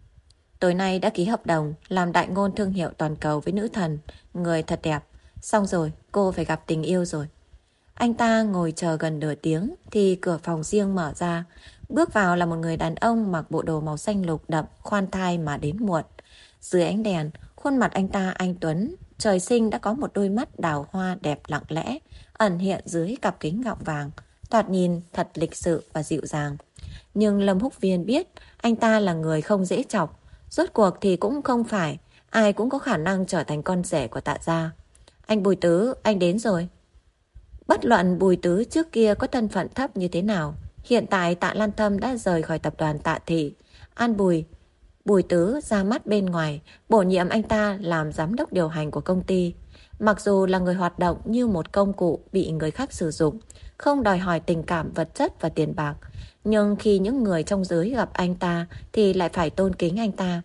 Tối nay đã ký hợp đồng làm đại ngôn thương hiệu toàn cầu với nữ thần, người thật đẹp. Xong rồi, cô phải gặp tình yêu rồi. Anh ta ngồi chờ gần nửa tiếng thì cửa phòng riêng mở ra. Bước vào là một người đàn ông mặc bộ đồ màu xanh lục đậm, khoan thai mà đến muộn. Dưới ánh đèn, khuôn mặt anh ta anh tuấn, trời sinh đã có một đôi mắt đào hoa đẹp lặng lẽ, ẩn hiện dưới cặp kính gọng vàng, thoạt nhìn thật lịch sự và dịu dàng. Nhưng Lâm Húc Viên biết anh ta là người không dễ chọc, rốt cuộc thì cũng không phải ai cũng có khả năng trở thành con rể của Tạ gia. Anh Bùi Tứ, anh đến rồi. Bất luận Bùi Tứ trước kia có thân phận thấp như thế nào, hiện tại Tạ Lan Thâm đã rời khỏi tập đoàn Tạ Thị. An Bùi, Bùi Tứ ra mắt bên ngoài, bổ nhiệm anh ta làm giám đốc điều hành của công ty. Mặc dù là người hoạt động như một công cụ bị người khác sử dụng, không đòi hỏi tình cảm vật chất và tiền bạc, nhưng khi những người trong giới gặp anh ta thì lại phải tôn kính anh ta.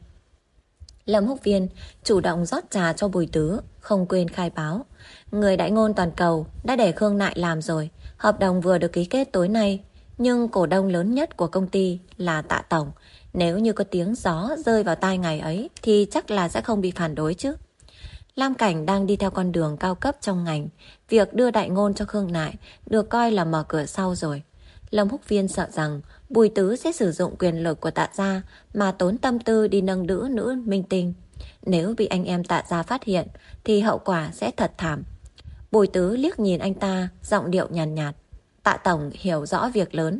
Lâm Húc Viên chủ động rót trà cho Bùi Tứ, không quên khai báo. Người đại ngôn toàn cầu đã để Khương Nại làm rồi, hợp đồng vừa được ký kết tối nay. Nhưng cổ đông lớn nhất của công ty là Tạ Tổng. Nếu như có tiếng gió rơi vào tai ngày ấy thì chắc là sẽ không bị phản đối chứ. Lam Cảnh đang đi theo con đường cao cấp trong ngành. Việc đưa đại ngôn cho Khương Nại được coi là mở cửa sau rồi. Lâm Húc Viên sợ rằng Bùi Tứ sẽ sử dụng quyền lực của Tạ gia mà tốn tâm tư đi nâng đỡ nữ minh tinh. Nếu bị anh em Tạ gia phát hiện thì hậu quả sẽ thật thảm. Bùi Tứ liếc nhìn anh ta, giọng điệu nhàn nhạt, nhạt. Tạ Tổng hiểu rõ việc lớn.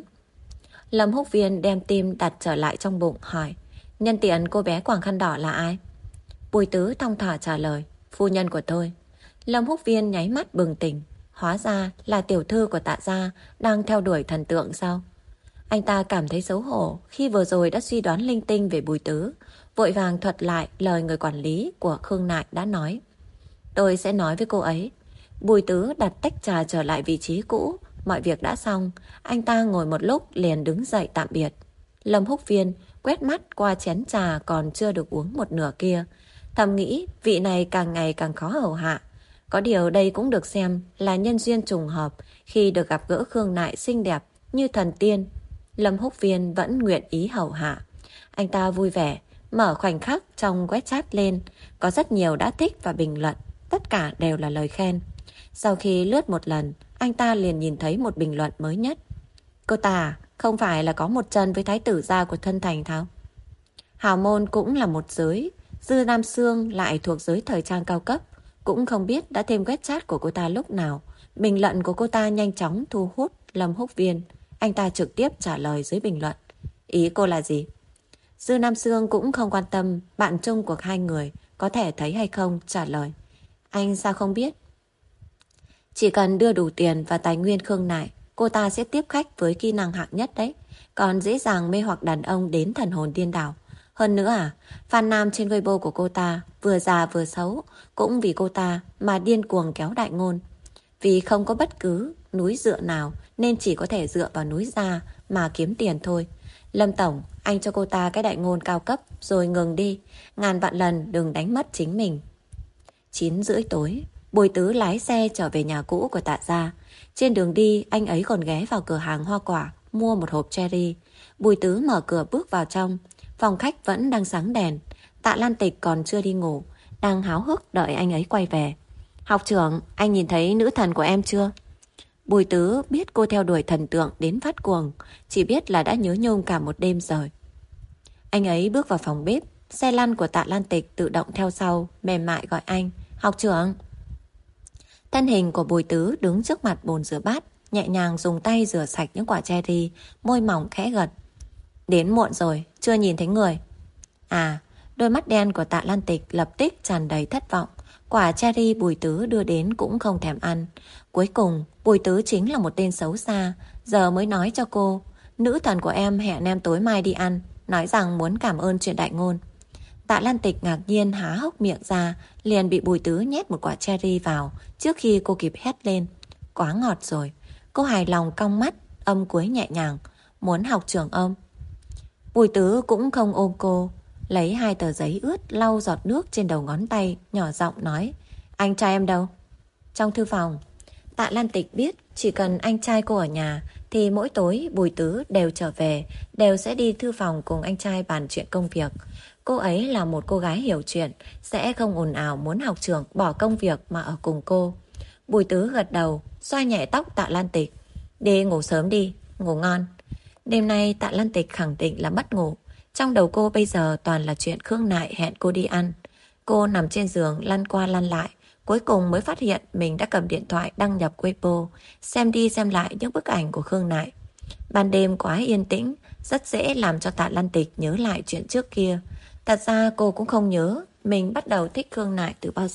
Lâm Húc Viên đem tim đặt trở lại trong bụng hỏi, nhân tiện cô bé quàng khăn đỏ là ai? Bùi Tứ thong thả trả lời, phu nhân của tôi. Lâm Húc Viên nháy mắt bừng tỉnh, hóa ra là tiểu thư của Tạ gia đang theo đuổi thần tượng sao? Anh ta cảm thấy xấu hổ khi vừa rồi đã suy đoán linh tinh về Bùi Tứ, vội vàng thuật lại lời người quản lý của Khương Nại đã nói. Tôi sẽ nói với cô ấy. Bùi Tứ đặt tách trà trở lại vị trí cũ. Mọi việc đã xong, anh ta ngồi một lúc liền đứng dậy tạm biệt. Lâm Húc Viên quét mắt qua chén trà còn chưa được uống một nửa kia, thầm nghĩ vị này càng ngày càng khó hầu hạ. Có điều đây cũng được xem là nhân duyên trùng hợp khi được gặp gỡ Khương Nại xinh đẹp như thần tiên. Lâm Húc Viên vẫn nguyện ý hầu hạ. Anh ta vui vẻ, mở khoảnh khắc trong web chat lên, có rất nhiều đã thích và bình luận, tất cả đều là lời khen. Sau khi lướt một lần, anh ta liền nhìn thấy một bình luận mới nhất. Cô ta không phải là có một chân với thái tử gia của thân thành tháo? Hào môn cũng là một giới, Dư Nam Sương lại thuộc giới thời trang cao cấp. Cũng không biết đã thêm web chat của cô ta lúc nào. Bình luận của cô ta nhanh chóng thu hút Lâm Húc Viên. Anh ta trực tiếp trả lời dưới bình luận. Ý cô là gì? Dư Nam Sương cũng không quan tâm bạn chung của hai người có thể thấy hay không, trả lời. Anh sao không biết? Chỉ cần đưa đủ tiền và tài nguyên Khương Nại, cô ta sẽ tiếp khách với kỹ năng hạng nhất đấy. Còn dễ dàng mê hoặc đàn ông đến thần hồn điên đảo. Hơn nữa à, fan nam trên Weibo của cô ta vừa già vừa xấu, cũng vì cô ta mà điên cuồng kéo đại ngôn. Vì không có bất cứ núi dựa nào nên chỉ có thể dựa vào núi ra mà kiếm tiền thôi. Lâm Tổng, anh cho cô ta cái đại ngôn cao cấp rồi ngừng đi. Ngàn vạn lần đừng đánh mất chính mình. Chín rưỡi tối, Bùi Tứ lái xe trở về nhà cũ của Tạ gia. Trên đường đi, anh ấy còn ghé vào cửa hàng hoa quả mua một hộp cherry. Bùi Tứ mở cửa bước vào trong. Phòng khách vẫn đang sáng đèn. Tạ Lan Tịch còn chưa đi ngủ, đang háo hức đợi anh ấy quay về. Học trưởng, anh nhìn thấy nữ thần của em chưa? Bùi Tứ biết cô theo đuổi thần tượng đến phát cuồng, chỉ biết là đã nhớ nhung cả một đêm rồi. Anh ấy bước vào phòng bếp, xe lăn của Tạ Lan Tịch tự động theo sau, mềm mại gọi anh. Học trưởng. Thân hình của Bùi Tứ đứng trước mặt bồn rửa bát, nhẹ nhàng dùng tay rửa sạch những quả cherry, môi mỏng khẽ gật. Đến muộn rồi, chưa nhìn thấy người. À, đôi mắt đen của Tạ Lan Tịch lập tức tràn đầy thất vọng. Quả cherry Bùi Tứ đưa đến cũng không thèm ăn. Cuối cùng, Bùi Tứ chính là một tên xấu xa, giờ mới nói cho cô. Nữ thần của em hẹn em tối mai đi ăn, nói rằng muốn cảm ơn chuyện đại ngôn. Tạ Lan Tịch ngạc nhiên há hốc miệng ra, liền bị Bùi Tứ nhét một quả cherry vào trước khi cô kịp hét lên. Quá ngọt rồi. Cô hài lòng cong mắt, âm cuối nhẹ nhàng. Muốn học trưởng ôm. Bùi Tứ cũng không ôm cô, lấy hai tờ giấy ướt lau giọt nước trên đầu ngón tay, nhỏ giọng nói. Anh trai em đâu? Trong thư phòng. Tạ Lan Tịch biết chỉ cần anh trai cô ở nhà thì mỗi tối Bùi Tứ đều trở về, đều sẽ đi thư phòng cùng anh trai bàn chuyện công việc. Cô ấy là một cô gái hiểu chuyện, sẽ không ồn ào muốn học trưởng bỏ công việc mà ở cùng cô. Bùi Tứ gật đầu, xoa nhẹ tóc Tạ Lan Tịch. Đi ngủ sớm đi, ngủ ngon. Đêm nay Tạ Lan Tịch khẳng định là mất ngủ. Trong đầu cô bây giờ toàn là chuyện Khương Nại hẹn cô đi ăn. Cô nằm trên giường lăn qua lăn lại, cuối cùng mới phát hiện mình đã cầm điện thoại đăng nhập Weibo, xem đi xem lại những bức ảnh của Khương Nại. Ban đêm quá yên tĩnh, rất dễ làm cho Tạ Lan Tịch nhớ lại chuyện trước kia. Thật ra cô cũng không nhớ mình bắt đầu thích Khương Nại từ bao giờ.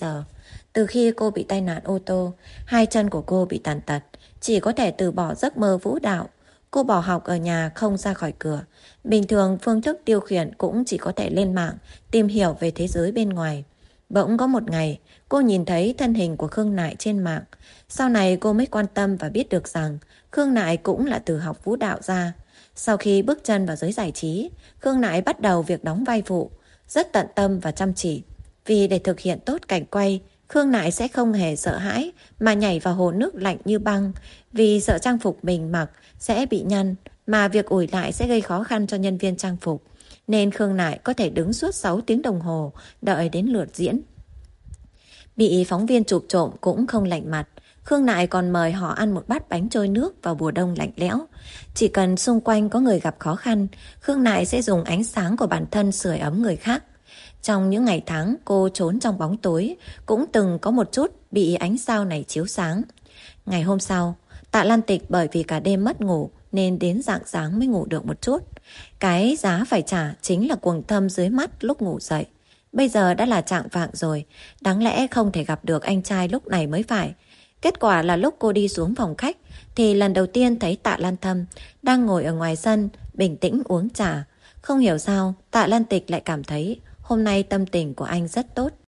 Từ khi cô bị tai nạn ô tô, hai chân của cô bị tàn tật, chỉ có thể từ bỏ giấc mơ vũ đạo. Cô bỏ học ở nhà, không ra khỏi cửa. Bình thường phương thức tiêu khiển cũng chỉ có thể lên mạng, tìm hiểu về thế giới bên ngoài. Bỗng có một ngày, cô nhìn thấy thân hình của Khương Nại trên mạng. Sau này cô mới quan tâm và biết được rằng Khương Nại cũng là từ học vũ đạo ra. Sau khi bước chân vào giới giải trí, Khương Nại bắt đầu việc đóng vai phụ, rất tận tâm và chăm chỉ. Vì để thực hiện tốt cảnh quay, Khương Nại sẽ không hề sợ hãi mà nhảy vào hồ nước lạnh như băng, vì sợ trang phục mình mặc sẽ bị nhăn, mà việc ủi lại sẽ gây khó khăn cho nhân viên trang phục. Nên Khương Nại có thể đứng suốt sáu tiếng đồng hồ đợi đến lượt diễn. Bị phóng viên chụp trộm cũng không lạnh mặt. Khương Nại còn mời họ ăn một bát bánh trôi nước vào mùa đông lạnh lẽo. Chỉ cần xung quanh có người gặp khó khăn, Khương Nại sẽ dùng ánh sáng của bản thân sưởi ấm người khác. Trong những ngày tháng cô trốn trong bóng tối, cũng từng có một chút bị ánh sao này chiếu sáng. Ngày hôm sau, Tạ Lan Tịch bởi vì cả đêm mất ngủ nên đến rạng sáng mới ngủ được một chút. Cái giá phải trả chính là quầng thâm dưới mắt lúc ngủ dậy. Bây giờ đã là chạng vạng rồi, đáng lẽ không thể gặp được anh trai lúc này mới phải. Kết quả là lúc cô đi xuống phòng khách thì lần đầu tiên thấy Tạ Lan Thâm đang ngồi ở ngoài sân bình tĩnh uống trà. Không hiểu sao Tạ Lan Tịch lại cảm thấy hôm nay tâm tình của anh rất tốt.